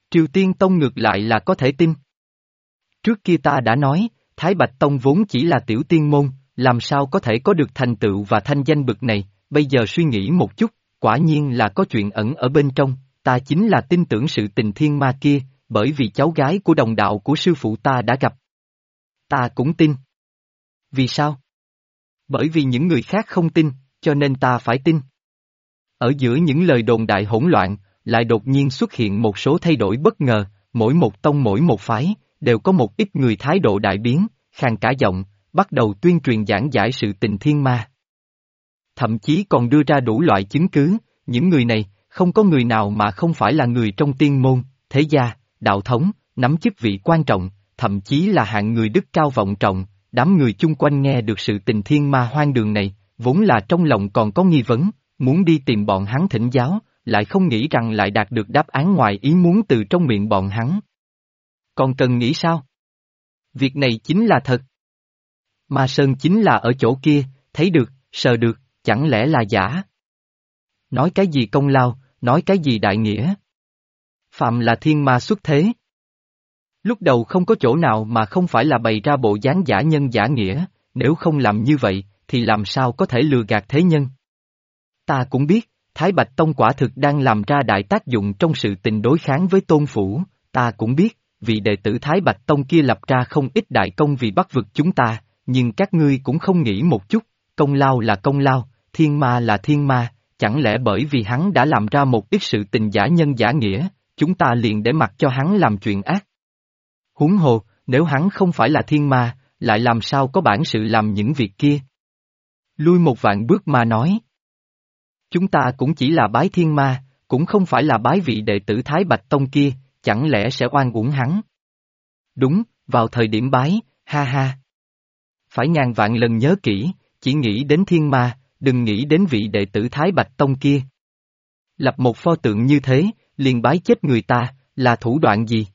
Triều Tiên Tông ngược lại là có thể tin. Trước kia ta đã nói, Thái Bạch Tông vốn chỉ là tiểu tiên môn, làm sao có thể có được thành tựu và thanh danh bực này, bây giờ suy nghĩ một chút, quả nhiên là có chuyện ẩn ở bên trong, ta chính là tin tưởng sự tình thiên ma kia, bởi vì cháu gái của đồng đạo của sư phụ ta đã gặp. Ta cũng tin. Vì sao? Bởi vì những người khác không tin, cho nên ta phải tin. Ở giữa những lời đồn đại hỗn loạn, lại đột nhiên xuất hiện một số thay đổi bất ngờ, mỗi một tông mỗi một phái, đều có một ít người thái độ đại biến, khàn cả giọng, bắt đầu tuyên truyền giảng giải sự tình thiên ma. Thậm chí còn đưa ra đủ loại chứng cứ, những người này, không có người nào mà không phải là người trong tiên môn, thế gia, đạo thống, nắm chức vị quan trọng, thậm chí là hạng người đức cao vọng trọng, đám người chung quanh nghe được sự tình thiên ma hoang đường này, vốn là trong lòng còn có nghi vấn, muốn đi tìm bọn hắn thỉnh giáo, lại không nghĩ rằng lại đạt được đáp án ngoài ý muốn từ trong miệng bọn hắn. Còn cần nghĩ sao? Việc này chính là thật. Ma Sơn chính là ở chỗ kia, thấy được, sờ được, chẳng lẽ là giả? Nói cái gì công lao, nói cái gì đại nghĩa? Phạm là thiên ma xuất thế. Lúc đầu không có chỗ nào mà không phải là bày ra bộ dáng giả nhân giả nghĩa, nếu không làm như vậy, thì làm sao có thể lừa gạt thế nhân? Ta cũng biết, Thái Bạch Tông quả thực đang làm ra đại tác dụng trong sự tình đối kháng với Tôn Phủ, ta cũng biết, vị đệ tử Thái Bạch Tông kia lập ra không ít đại công vì bắt vực chúng ta, nhưng các ngươi cũng không nghĩ một chút, công lao là công lao, thiên ma là thiên ma, chẳng lẽ bởi vì hắn đã làm ra một ít sự tình giả nhân giả nghĩa, chúng ta liền để mặc cho hắn làm chuyện ác? Huống hồ, nếu hắn không phải là thiên ma, lại làm sao có bản sự làm những việc kia? Lui một vạn bước mà nói. Chúng ta cũng chỉ là bái thiên ma, cũng không phải là bái vị đệ tử Thái Bạch Tông kia, chẳng lẽ sẽ oan uổng hắn? Đúng, vào thời điểm bái, ha ha. Phải ngàn vạn lần nhớ kỹ, chỉ nghĩ đến thiên ma, đừng nghĩ đến vị đệ tử Thái Bạch Tông kia. Lập một pho tượng như thế, liền bái chết người ta, là thủ đoạn gì?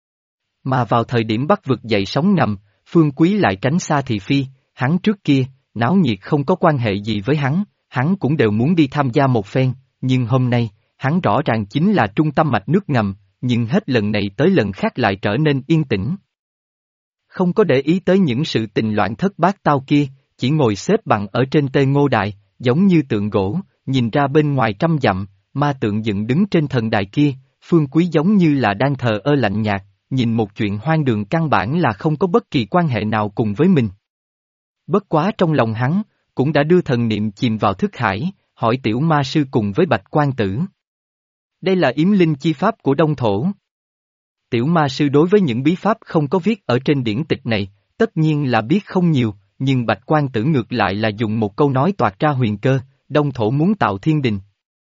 Mà vào thời điểm bắt vực dậy sóng ngầm, Phương Quý lại tránh xa thị phi, hắn trước kia, náo nhiệt không có quan hệ gì với hắn cũng đều muốn đi tham gia một phen, nhưng hôm nay, hắn rõ ràng chính là trung tâm mạch nước ngầm, nhưng hết lần này tới lần khác lại trở nên yên tĩnh. Không có để ý tới những sự tình loạn thất bát tao kia, chỉ ngồi xếp bằng ở trên tê ngô đài, giống như tượng gỗ, nhìn ra bên ngoài trăm dặm, ma tượng dựng đứng trên thần đài kia, Phương Quý giống như là đang thờ ơ lạnh nhạt, nhìn một chuyện hoang đường căn bản là không có bất kỳ quan hệ nào cùng với mình. Bất quá trong lòng hắn, cũng đã đưa thần niệm chìm vào thức hải, hỏi tiểu ma sư cùng với Bạch Quan Tử. Đây là yếm linh chi pháp của Đông Thổ. Tiểu ma sư đối với những bí pháp không có viết ở trên điển tịch này, tất nhiên là biết không nhiều, nhưng Bạch Quan Tử ngược lại là dùng một câu nói toạc ra huyền cơ, Đông Thổ muốn tạo thiên đình.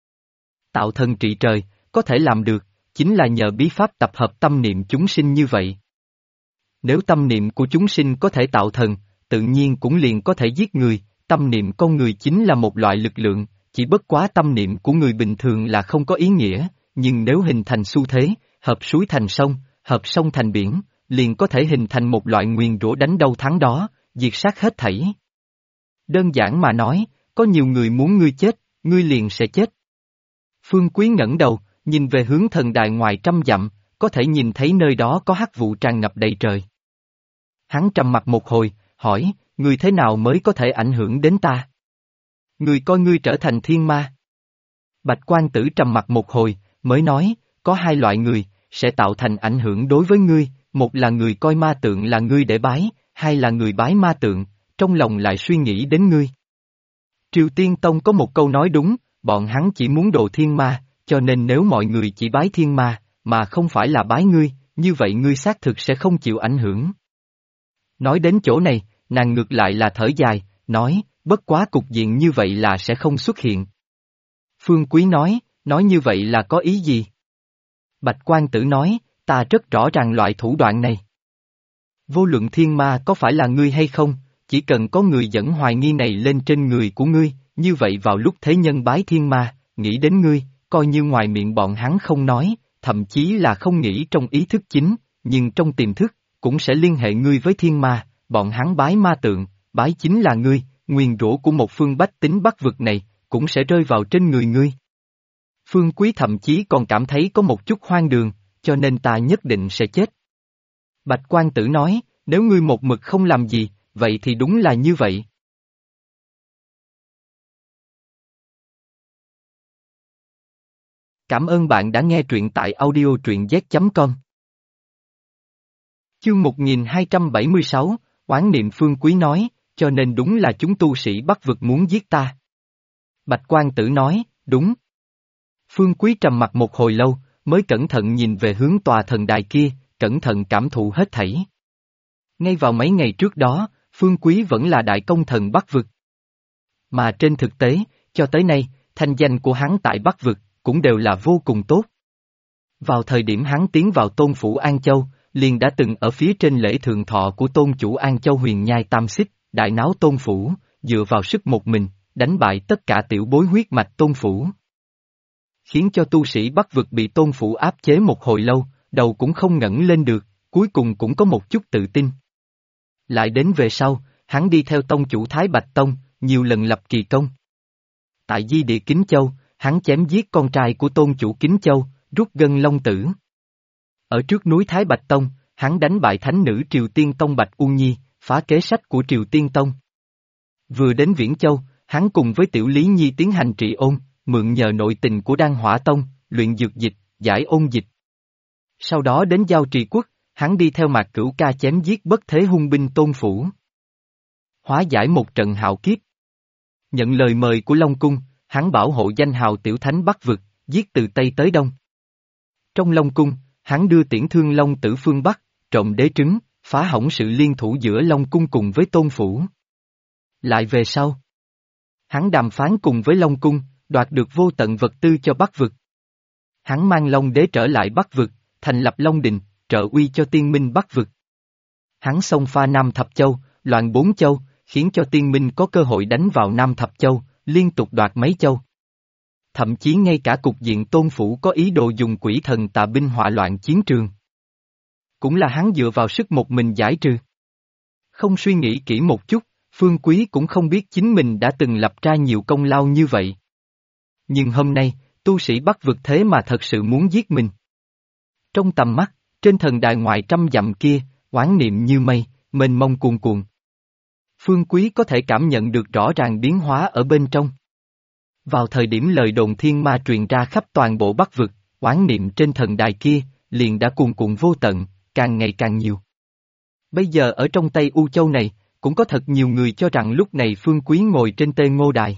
Tạo thần trị trời, có thể làm được, chính là nhờ bí pháp tập hợp tâm niệm chúng sinh như vậy. Nếu tâm niệm của chúng sinh có thể tạo thần, tự nhiên cũng liền có thể giết người, tâm niệm con người chính là một loại lực lượng, chỉ bất quá tâm niệm của người bình thường là không có ý nghĩa, nhưng nếu hình thành xu thế, hợp suối thành sông, hợp sông thành biển, liền có thể hình thành một loại nguyền rủa đánh đâu thắng đó, diệt sát hết thảy. Đơn giản mà nói, có nhiều người muốn ngươi chết, ngươi liền sẽ chết. Phương Quý ngẩng đầu, nhìn về hướng thần đài ngoài trăm dặm, có thể nhìn thấy nơi đó có hắc vụ tràn ngập đầy trời. Hắn trầm mặt một hồi, hỏi, ngươi thế nào mới có thể ảnh hưởng đến ta? Ngươi coi ngươi trở thành thiên ma. Bạch Quan Tử trầm mặt một hồi, mới nói, có hai loại người, sẽ tạo thành ảnh hưởng đối với ngươi, một là người coi ma tượng là ngươi để bái, hai là người bái ma tượng, trong lòng lại suy nghĩ đến ngươi. Triều Tiên Tông có một câu nói đúng, bọn hắn chỉ muốn độ thiên ma, cho nên nếu mọi người chỉ bái thiên ma, mà không phải là bái ngươi, như vậy ngươi xác thực sẽ không chịu ảnh hưởng. Nói đến chỗ này, nàng ngược lại là thở dài, nói, bất quá cục diện như vậy là sẽ không xuất hiện. Phương Quý nói như vậy là có ý gì? Bạch Quan Tử nói, ta rất rõ ràng loại thủ đoạn này. Vô luận thiên ma có phải là ngươi hay không, chỉ cần có người dẫn hoài nghi này lên trên người của ngươi, như vậy vào lúc thế nhân bái thiên ma, nghĩ đến ngươi, coi như ngoài miệng bọn hắn không nói, thậm chí là không nghĩ trong ý thức chính, nhưng trong tiềm thức, cũng sẽ liên hệ ngươi với thiên ma, bọn hắn bái ma tượng, bái chính là ngươi, nguyền rủa của một phương bách tính bắc vực này, cũng sẽ rơi vào trên người ngươi. Phương Quý thậm chí còn cảm thấy có một chút hoang đường, cho nên ta nhất định sẽ chết. Bạch quan tử nói, nếu ngươi một mực không làm gì, vậy thì đúng là như vậy. Cảm ơn bạn đã nghe truyện tại audio truyện z.com. Chương 1276, Oán niệm Phương Quý nói, cho nên đúng là chúng tu sĩ Bắc vực muốn giết ta. Bạch quan tử nói, đúng. Phương Quý trầm mặt một hồi lâu, mới cẩn thận nhìn về hướng tòa thần đài kia, cẩn thận cảm thụ hết thảy. Ngay vào mấy ngày trước đó, Phương Quý vẫn là đại công thần Bắc vực. Mà trên thực tế, cho tới nay, thanh danh của hắn tại Bắc vực, cũng đều là vô cùng tốt. Vào thời điểm hắn tiến vào tôn phủ An Châu, liền đã từng ở phía trên lễ thượng thọ của tôn chủ An Châu Huyền Nhai Tam Xích, đại náo tôn phủ, dựa vào sức một mình, đánh bại tất cả tiểu bối huyết mạch tôn phủ. Khiến cho tu sĩ Bắc vực bị tôn phủ áp chế một hồi lâu, đầu cũng không ngẩng lên được, cuối cùng cũng có một chút tự tin. Lại đến về sau, hắn đi theo tông chủ Thái Bạch Tông, nhiều lần lập kỳ công. Tại Di Địa Kính Châu, hắn chém giết con trai của tôn chủ Kính Châu, rút gân long tử. Ở trước núi Thái Bạch Tông, hắn đánh bại thánh nữ Triều Tiên Tông Bạch U Nhi, phá kế sách của Triều Tiên Tông. Vừa đến Viễn Châu, hắn cùng với Tiểu Lý Nhi tiến hành trị ôn, mượn nhờ nội tình của Đan Hỏa Tông, luyện dược dịch, giải ôn dịch. Sau đó đến Giao Trì Quốc, hắn đi theo Mạc Cửu Ca chém giết bất thế hung binh tôn phủ. Hóa giải một trận hạo kiếp. Nhận lời mời của Long Cung, hắn bảo hộ danh hào tiểu thánh Bắc vực, giết từ Tây tới Đông. Trong Long Cung, hắn đưa Tiễn Thương Long Tử phương Bắc, trộm đế trứng, phá hỏng sự liên thủ giữa Long Cung cùng với Tôn Phủ. Lại về sau, hắn đàm phán cùng với Long Cung, đoạt được vô tận vật tư cho Bắc vực. Hắn mang Long Đế trở lại Bắc vực, thành lập Long Đình, trợ uy cho tiên minh Bắc vực. Hắn xông pha Nam Thập Châu, loạn 4 châu, khiến cho tiên minh có cơ hội đánh vào Nam Thập Châu, liên tục đoạt mấy châu. Thậm chí ngay cả cục diện Tôn Phủ có ý đồ dùng quỷ thần tà binh hỏa loạn chiến trường. Cũng là hắn dựa vào sức một mình giải trừ. Không suy nghĩ kỹ một chút, Phương Quý cũng không biết chính mình đã từng lập ra nhiều công lao như vậy. Nhưng hôm nay, tu sĩ Bắc vực thế mà thật sự muốn giết mình. Trong tầm mắt, trên thần đài ngoài trăm dặm kia, oán niệm như mây, mênh mông cuồn cuộn. Phương Quý có thể cảm nhận được rõ ràng biến hóa ở bên trong. Vào thời điểm lời đồn thiên ma truyền ra khắp toàn bộ Bắc vực, oán niệm trên thần đài kia, liền đã cuồn cuộn vô tận, càng ngày càng nhiều. Bây giờ ở trong Tây U Châu này, cũng có thật nhiều người cho rằng lúc này Phương Quý ngồi trên Tê Ngô Đài.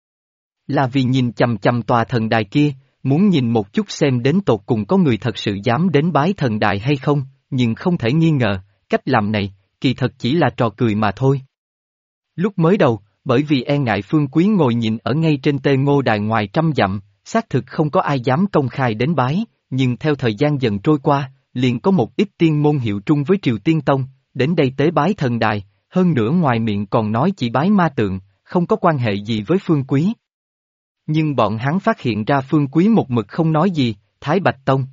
Là vì nhìn chằm chằm tòa thần đài kia, muốn nhìn một chút xem đến tột cùng có người thật sự dám đến bái thần đài hay không, nhưng không thể nghi ngờ, cách làm này, kỳ thật chỉ là trò cười mà thôi. Lúc mới đầu, bởi vì e ngại Phương Quý ngồi nhìn ở ngay trên Tê Ngô Đài ngoài trăm dặm, xác thực không có ai dám công khai đến bái, nhưng theo thời gian dần trôi qua, liền có một ít tiên môn hiệu trung với Triều Tiên Tông, đến đây tế bái thần đài, hơn nữa ngoài miệng còn nói chỉ bái ma tượng, không có quan hệ gì với Phương Quý. Nhưng bọn hắn phát hiện ra Phương Quý một mực không nói gì, Thái Bạch Tông.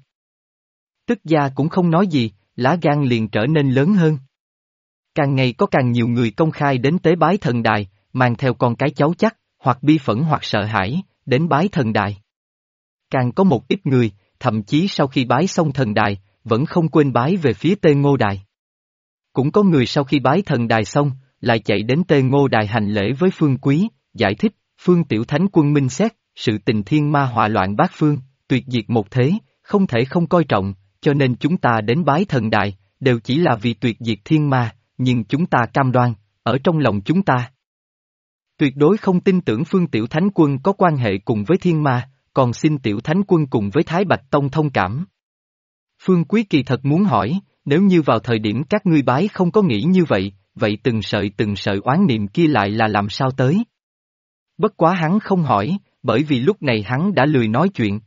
Tức gia cũng không nói gì, lá gan liền trở nên lớn hơn. Càng ngày có càng nhiều người công khai đến tế bái thần đài, mang theo con cái cháu chắc, hoặc bi phẫn hoặc sợ hãi, đến bái thần đài. Càng có một ít người, thậm chí sau khi bái xong thần đài, vẫn không quên bái về phía Tê Ngô Đài. Cũng có người sau khi bái thần đài xong, lại chạy đến Tê Ngô Đài hành lễ với Phương Quý, giải thích, Phương Tiểu Thánh Quân minh xét, sự tình thiên ma họa loạn bát phương, tuyệt diệt một thế, không thể không coi trọng, cho nên chúng ta đến bái thần đài, đều chỉ là vì tuyệt diệt thiên ma, nhưng chúng ta cam đoan, ở trong lòng chúng ta. Tuyệt đối không tin tưởng Phương Tiểu Thánh Quân có quan hệ cùng với thiên ma, còn xin Tiểu Thánh Quân cùng với Thái Bạch Tông thông cảm. Phương Quý kỳ thật muốn hỏi, nếu như vào thời điểm các ngươi bái không có nghĩ như vậy, vậy từng sợi oán niệm kia lại là làm sao tới? Bất quá hắn không hỏi, bởi vì lúc này hắn đã lười nói chuyện.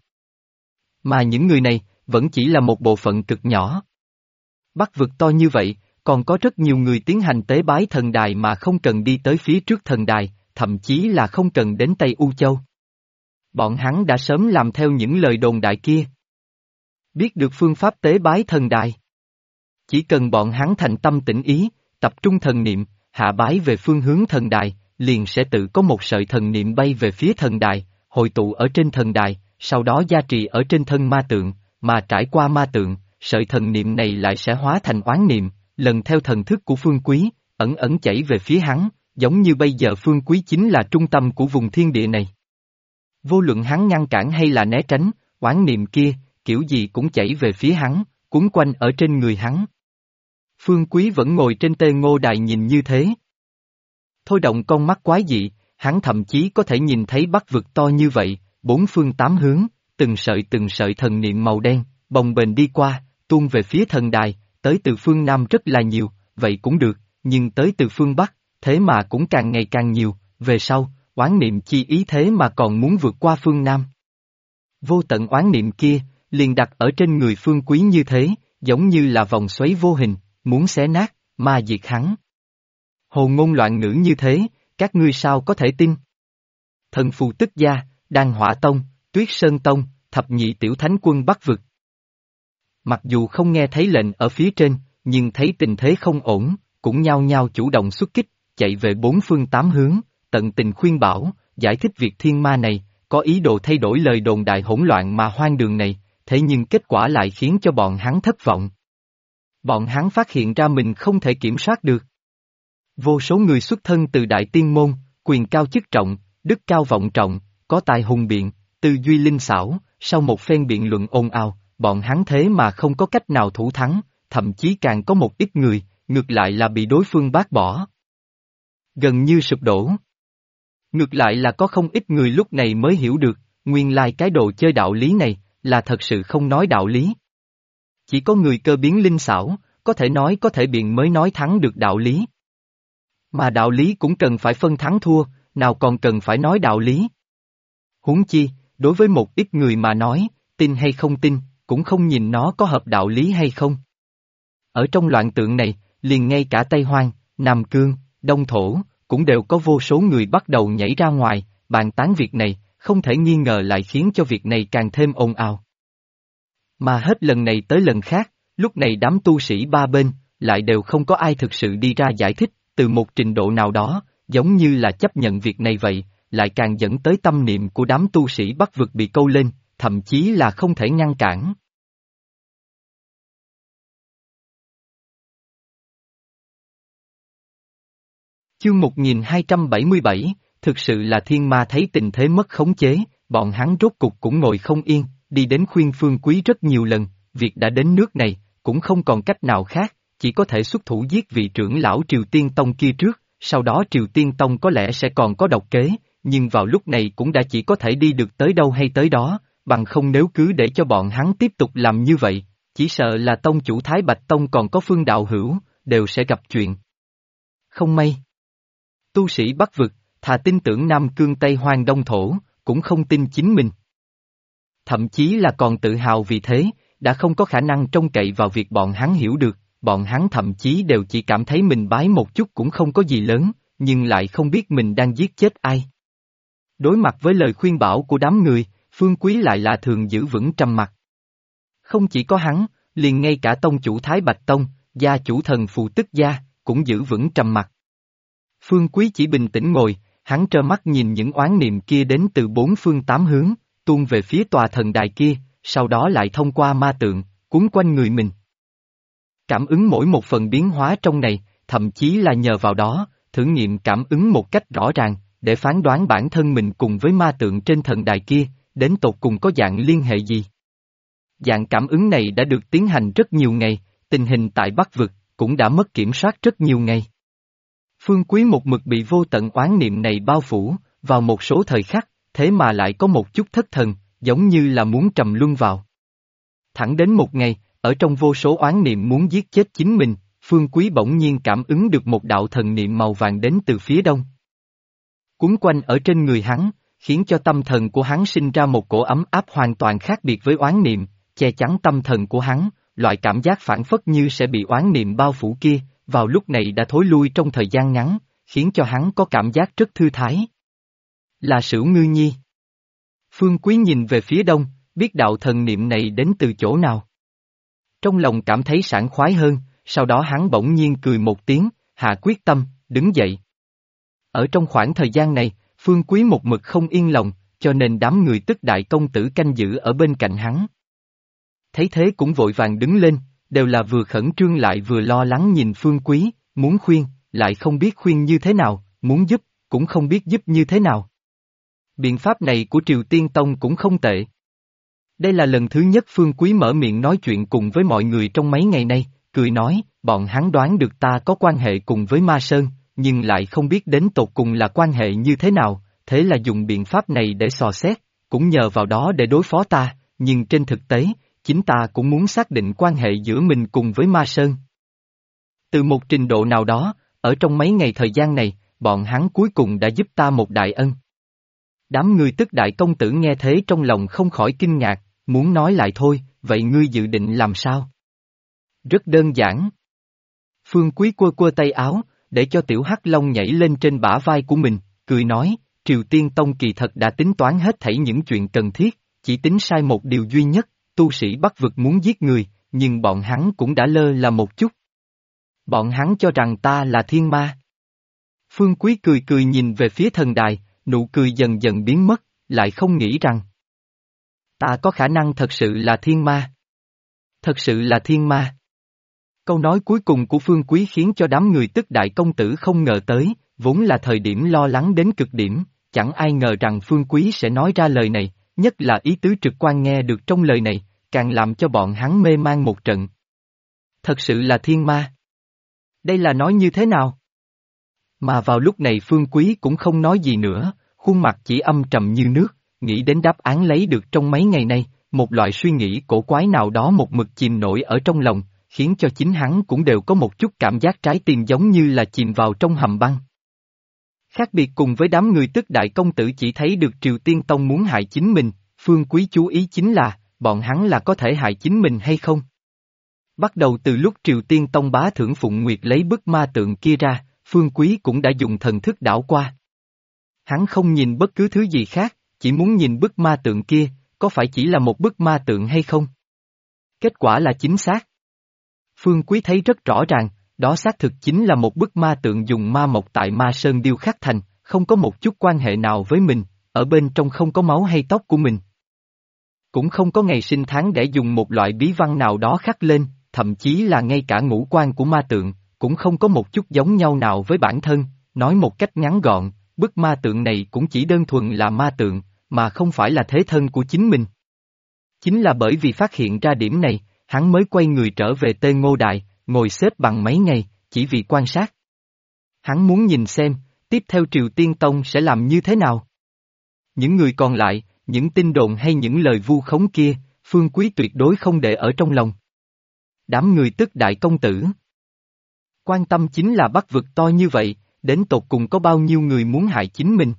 Mà những người này, vẫn chỉ là một bộ phận cực nhỏ. Bắc vực to như vậy, còn có rất nhiều người tiến hành tế bái thần đài mà không cần đi tới phía trước thần đài, thậm chí là không cần đến Tây U Châu. Bọn hắn đã sớm làm theo những lời đồn đại kia. Biết được phương pháp tế bái thần đài. Chỉ cần bọn hắn thành tâm tĩnh ý, tập trung thần niệm, hạ bái về phương hướng thần đài, liền sẽ tự có một sợi thần niệm bay về phía thần đài, hội tụ ở trên thần đài, sau đó gia trì ở trên thân ma tượng, mà trải qua ma tượng, sợi thần niệm này lại sẽ hóa thành oán niệm, lần theo thần thức của Phương Quý, ẩn ẩn chảy về phía hắn, giống như bây giờ Phương Quý chính là trung tâm của vùng thiên địa này. Vô luận hắn ngăn cản hay là né tránh, oán niệm kia, kiểu gì cũng chảy về phía hắn, quấn quanh ở trên người hắn. Phương Quý vẫn ngồi trên tê ngô đài nhìn như thế. Thôi động con mắt quái dị, hắn thậm chí có thể nhìn thấy bắc vực to như vậy, bốn phương tám hướng, từng sợi thần niệm màu đen, bồng bềnh đi qua, tuôn về phía thần đài, tới từ phương Nam rất là nhiều, vậy cũng được, nhưng tới từ phương Bắc, thế mà cũng càng ngày càng nhiều, về sau, oán niệm chi ý thế mà còn muốn vượt qua phương Nam. Vô tận oán niệm kia, liền đặt ở trên người Phương Quý như thế, giống như là vòng xoáy vô hình, muốn xé nát, mà diệt hắn. Hồ ngôn loạn ngữ như thế, các ngươi sao có thể tin? Thần phù tức gia, Đan Hỏa Tông, Tuyết Sơn Tông, thập nhị tiểu thánh quân Bắc vực. Mặc dù không nghe thấy lệnh ở phía trên, nhưng thấy tình thế không ổn, cũng nhao nhao chủ động xuất kích, chạy về bốn phương tám hướng, tận tình khuyên bảo, giải thích việc thiên ma này, có ý đồ thay đổi lời đồn đại hỗn loạn mà hoang đường này, thế nhưng kết quả lại khiến cho bọn hắn thất vọng. Bọn hắn phát hiện ra mình không thể kiểm soát được. Vô số người xuất thân từ đại tiên môn, quyền cao chức trọng, đức cao vọng trọng, có tài hùng biện, tư duy linh xảo, sau một phen biện luận ồn ào, bọn hắn thế mà không có cách nào thủ thắng, thậm chí càng có một ít người, ngược lại là bị đối phương bác bỏ. Gần như sụp đổ. Ngược lại là có không ít người lúc này mới hiểu được, nguyên lai cái đồ chơi đạo lý này, là thật sự không nói đạo lý. Chỉ có người cơ biến linh xảo, có thể nói có thể biện mới nói thắng được đạo lý. Mà đạo lý cũng cần phải phân thắng thua, nào còn cần phải nói đạo lý. Huống chi, đối với một ít người mà nói, tin hay không tin, cũng không nhìn nó có hợp đạo lý hay không. Ở trong loạn tượng này, liền ngay cả Tây Hoang, Nam Cương, Đông Thổ, cũng đều có vô số người bắt đầu nhảy ra ngoài, bàn tán việc này, không thể nghi ngờ lại khiến cho việc này càng thêm ồn ào. Mà hết lần này tới lần khác, lúc này đám tu sĩ ba bên, lại đều không có ai thực sự đi ra giải thích, từ một trình độ nào đó, giống như là chấp nhận việc này vậy, lại càng dẫn tới tâm niệm của đám tu sĩ Bắc vực bị câu lên, thậm chí là không thể ngăn cản. Chương 1277, thực sự là thiên ma thấy tình thế mất khống chế, bọn hắn rốt cục cũng ngồi không yên, đi đến khuyên Phương Quý rất nhiều lần, việc đã đến nước này, cũng không còn cách nào khác, chỉ có thể xuất thủ giết vị trưởng lão Triều Tiên Tông kia trước, sau đó Triều Tiên Tông có lẽ sẽ còn có độc kế, nhưng vào lúc này cũng đã chỉ có thể đi được tới đâu hay tới đó, bằng không nếu cứ để cho bọn hắn tiếp tục làm như vậy, chỉ sợ là tông chủ Thái Bạch Tông còn có Phương Đạo Hữu, đều sẽ gặp chuyện. Không may. Tu sĩ Bắc vực, thà tin tưởng Nam Cương Tây Hoang Đông Thổ, cũng không tin chính mình. Thậm chí là còn tự hào vì thế, đã không có khả năng trông cậy vào việc bọn hắn hiểu được, bọn hắn thậm chí đều chỉ cảm thấy mình bái một chút cũng không có gì lớn, nhưng lại không biết mình đang giết chết ai. Đối mặt với lời khuyên bảo của đám người, Phương Quý lại là thường giữ vững trầm mặc. Không chỉ có hắn, liền ngay cả tông chủ Thái Bạch Tông, gia chủ thần phù tức gia, cũng giữ vững trầm mặc. Phương Quý chỉ bình tĩnh ngồi, hắn trơ mắt nhìn những oán niệm kia đến từ bốn phương tám hướng, tuôn về phía tòa thần đài kia, sau đó lại thông qua ma tượng, cuốn quanh người mình. Cảm ứng mỗi một phần biến hóa trong này, thậm chí là nhờ vào đó, thử nghiệm cảm ứng một cách rõ ràng, để phán đoán bản thân mình cùng với ma tượng trên thần đài kia, đến tột cùng có dạng liên hệ gì. Dạng cảm ứng này đã được tiến hành rất nhiều ngày, tình hình tại Bắc vực, cũng đã mất kiểm soát rất nhiều ngày. Phương Quý một mực bị vô tận oán niệm này bao phủ, vào một số thời khắc, thế mà lại có một chút thất thần, giống như là muốn trầm luân vào. Thẳng đến một ngày, ở trong vô số oán niệm muốn giết chết chính mình, Phương Quý bỗng nhiên cảm ứng được một đạo thần niệm màu vàng đến từ phía đông. Cuốn quanh ở trên người hắn, khiến cho tâm thần của hắn sinh ra một cổ ấm áp hoàn toàn khác biệt với oán niệm, che chắn tâm thần của hắn, loại cảm giác phản phất như sẽ bị oán niệm bao phủ kia, vào lúc này đã thối lui trong thời gian ngắn, khiến cho hắn có cảm giác rất thư thái. Là Sửu Ngư Nhi. Phương Quý nhìn về phía đông, biết đạo thần niệm này đến từ chỗ nào. Trong lòng cảm thấy sảng khoái hơn, sau đó hắn bỗng nhiên cười một tiếng, hạ quyết tâm, đứng dậy. Ở trong khoảng thời gian này, Phương Quý một mực không yên lòng, cho nên đám người tức đại công tử canh giữ ở bên cạnh hắn. thấy thế cũng vội vàng đứng lên, đều là vừa khẩn trương lại vừa lo lắng nhìn Phương Quý, muốn khuyên, lại không biết khuyên như thế nào, muốn giúp, cũng không biết giúp như thế nào. Biện pháp này của Triều Tiên Tông cũng không tệ. Đây là lần thứ nhất Phương Quý mở miệng nói chuyện cùng với mọi người trong mấy ngày nay, cười nói, bọn hắn đoán được ta có quan hệ cùng với Ma Sơn, nhưng lại không biết đến tột cùng là quan hệ như thế nào, thế là dùng biện pháp này để dò xét, cũng nhờ vào đó để đối phó ta, nhưng trên thực tế, chính ta cũng muốn xác định quan hệ giữa mình cùng với Ma Sơn. Từ một trình độ nào đó, ở trong mấy ngày thời gian này, bọn hắn cuối cùng đã giúp ta một đại ân. Đám người tức đại công tử nghe thế trong lòng không khỏi kinh ngạc, muốn nói lại thôi, vậy ngươi dự định làm sao? Rất đơn giản. Phương Quý quơ quơ tay áo, để cho tiểu hắc long nhảy lên trên bả vai của mình, cười nói, Triều Tiên Tông kỳ thật đã tính toán hết thảy những chuyện cần thiết, chỉ tính sai một điều duy nhất, tu sĩ Bắc vực muốn giết người, nhưng bọn hắn cũng đã lơ là một chút. Bọn hắn cho rằng ta là thiên ma. Phương Quý cười cười nhìn về phía thần đài, nụ cười dần dần biến mất, lại không nghĩ rằng ta có khả năng thật sự là thiên ma. Thật sự là thiên ma. Câu nói cuối cùng của Phương Quý khiến cho đám người tức đại công tử không ngờ tới, vốn là thời điểm lo lắng đến cực điểm, chẳng ai ngờ rằng Phương Quý sẽ nói ra lời này, nhất là ý tứ trực quan nghe được trong lời này, càng làm cho bọn hắn mê man một trận. Thật sự là thiên ma. Đây là nói như thế nào? Mà vào lúc này Phương Quý cũng không nói gì nữa, khuôn mặt chỉ âm trầm như nước, nghĩ đến đáp án lấy được trong mấy ngày nay, một loại suy nghĩ cổ quái nào đó một mực chìm nổi ở trong lòng, khiến cho chính hắn cũng đều có một chút cảm giác trái tim giống như là chìm vào trong hầm băng. Khác biệt cùng với đám người tức đại công tử chỉ thấy được Triều Tiên Tông muốn hại chính mình, Phương Quý chú ý chính là, bọn hắn là có thể hại chính mình hay không? Bắt đầu từ lúc Triều Tiên Tông bá thưởng Phụng Nguyệt lấy bức ma tượng kia ra, Phương Quý cũng đã dùng thần thức đảo qua. Hắn không nhìn bất cứ thứ gì khác, chỉ muốn nhìn bức ma tượng kia, có phải chỉ là một bức ma tượng hay không? Kết quả là chính xác. Phương Quý thấy rất rõ ràng, đó xác thực chính là một bức ma tượng dùng ma mộc tại Ma Sơn điêu khắc thành, không có một chút quan hệ nào với mình, ở bên trong không có máu hay tóc của mình. Cũng không có ngày sinh tháng để dùng một loại bí văn nào đó khắc lên, thậm chí là ngay cả ngũ quan của ma tượng, cũng không có một chút giống nhau nào với bản thân, nói một cách ngắn gọn, bức ma tượng này cũng chỉ đơn thuần là ma tượng, mà không phải là thế thân của chính mình. Chính là bởi vì phát hiện ra điểm này, hắn mới quay người trở về Tê Ngô Đại, ngồi xếp bằng mấy ngày, chỉ vì quan sát. Hắn muốn nhìn xem, tiếp theo Triều Tiên Tông sẽ làm như thế nào. Những người còn lại, những tin đồn hay những lời vu khống kia, Phương Quý tuyệt đối không để ở trong lòng. Đám người tức đại công tử. Quan tâm chính là Bắc vực to như vậy, đến tột cùng có bao nhiêu người muốn hại chính mình.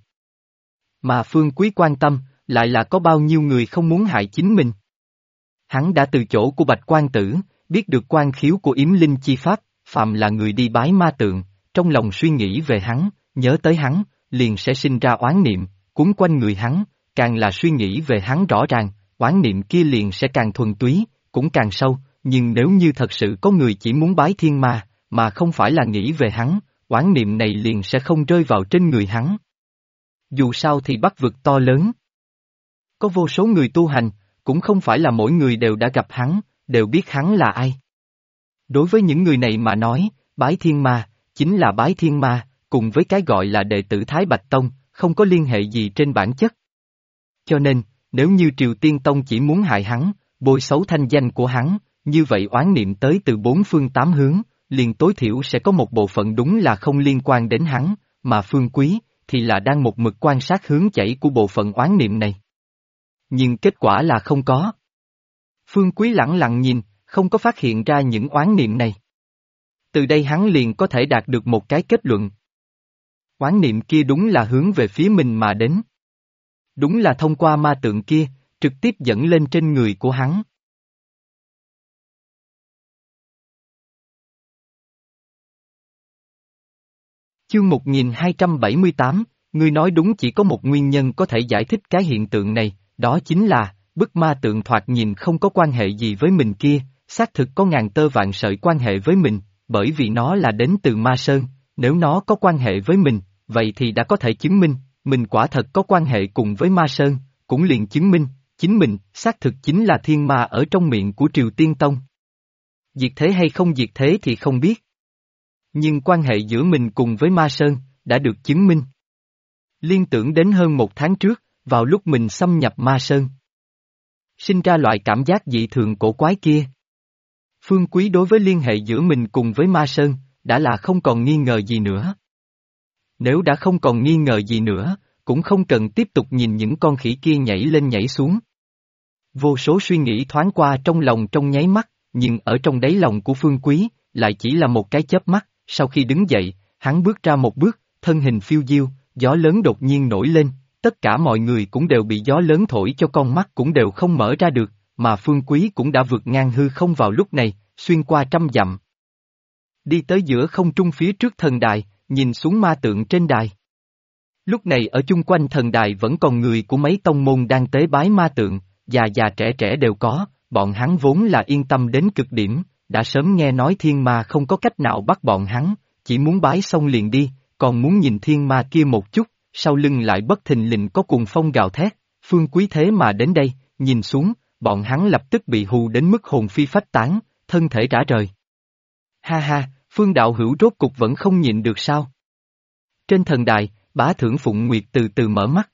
Mà Phương Quý quan tâm, lại là có bao nhiêu người không muốn hại chính mình. Hắn đã từ chỗ của Bạch Quan Tử, biết được quan khiếu của Yếm Linh chi pháp, phàm là người đi bái ma tượng, trong lòng suy nghĩ về hắn, nhớ tới hắn, liền sẽ sinh ra oán niệm, cuốn quanh người hắn, càng là suy nghĩ về hắn rõ ràng, oán niệm kia liền sẽ càng thuần túy, cũng càng sâu, nhưng nếu như thật sự có người chỉ muốn bái thiên ma, mà không phải là nghĩ về hắn, oán niệm này liền sẽ không rơi vào trên người hắn. Dù sao thì Bắc vực to lớn. Có vô số người tu hành, cũng không phải là mỗi người đều đã gặp hắn, đều biết hắn là ai. Đối với những người này mà nói, bái thiên ma, chính là bái thiên ma, cùng với cái gọi là đệ tử Thái Bạch Tông, không có liên hệ gì trên bản chất. Cho nên, nếu như Triều Tiên Tông chỉ muốn hại hắn, bôi xấu thanh danh của hắn, như vậy oán niệm tới từ bốn phương tám hướng, liền tối thiểu sẽ có một bộ phận đúng là không liên quan đến hắn, mà Phương Quý, thì là đang một mực quan sát hướng chảy của bộ phận oán niệm này. Nhưng kết quả là không có. Phương Quý lẳng lặng nhìn, không có phát hiện ra những oán niệm này. Từ đây hắn liền có thể đạt được một cái kết luận. Oán niệm kia đúng là hướng về phía mình mà đến. Đúng là thông qua ma tượng kia, trực tiếp dẫn lên trên người của hắn. Chương 1278, ngươi nói đúng, chỉ có một nguyên nhân có thể giải thích cái hiện tượng này, đó chính là, bức ma tượng thoạt nhìn không có quan hệ gì với mình kia, xác thực có ngàn tơ vạn sợi quan hệ với mình, bởi vì nó là đến từ Ma Sơn, nếu nó có quan hệ với mình, vậy thì đã có thể chứng minh, mình quả thật có quan hệ cùng với Ma Sơn, cũng liền chứng minh, chính mình, xác thực chính là thiên ma ở trong miệng của Triều Tiên Tông. Diệt thế hay không diệt thế thì không biết. Nhưng quan hệ giữa mình cùng với Ma Sơn, đã được chứng minh. Liên tưởng đến hơn 1 tháng trước, vào lúc mình xâm nhập Ma Sơn. Sinh ra loại cảm giác dị thường cổ quái kia. Phương Quý đối với liên hệ giữa mình cùng với Ma Sơn, đã là không còn nghi ngờ gì nữa. Nếu đã không còn nghi ngờ gì nữa, cũng không cần tiếp tục nhìn những con khỉ kia nhảy lên nhảy xuống. Vô số suy nghĩ thoáng qua trong lòng trong nháy mắt, nhưng ở trong đáy lòng của Phương Quý, lại chỉ là một cái chớp mắt, sau khi đứng dậy, hắn bước ra một bước, thân hình phiêu diêu, gió lớn đột nhiên nổi lên, tất cả mọi người cũng đều bị gió lớn thổi cho con mắt cũng đều không mở ra được, mà Phương Quý cũng đã vượt ngang hư không vào lúc này, xuyên qua trăm dặm. Đi tới giữa không trung phía trước thần đài, nhìn xuống ma tượng trên đài. Lúc này ở chung quanh thần đài vẫn còn người của mấy tông môn đang tế bái ma tượng, già già trẻ trẻ đều có, bọn hắn vốn là yên tâm đến cực điểm, đã sớm nghe nói thiên ma không có cách nào bắt bọn hắn, chỉ muốn bái xong liền đi, còn muốn nhìn thiên ma kia một chút, sau lưng lại bất thình lình có cuồng phong gào thét, Phương Quý thế mà đến đây, nhìn xuống, bọn hắn lập tức bị hù đến mức hồn phi phách tán, thân thể rã rời. Ha ha, Phương đạo hữu rốt cục vẫn không nhịn được sao? Trên thần đài, Bá Thưởng Phụng Nguyệt từ từ mở mắt.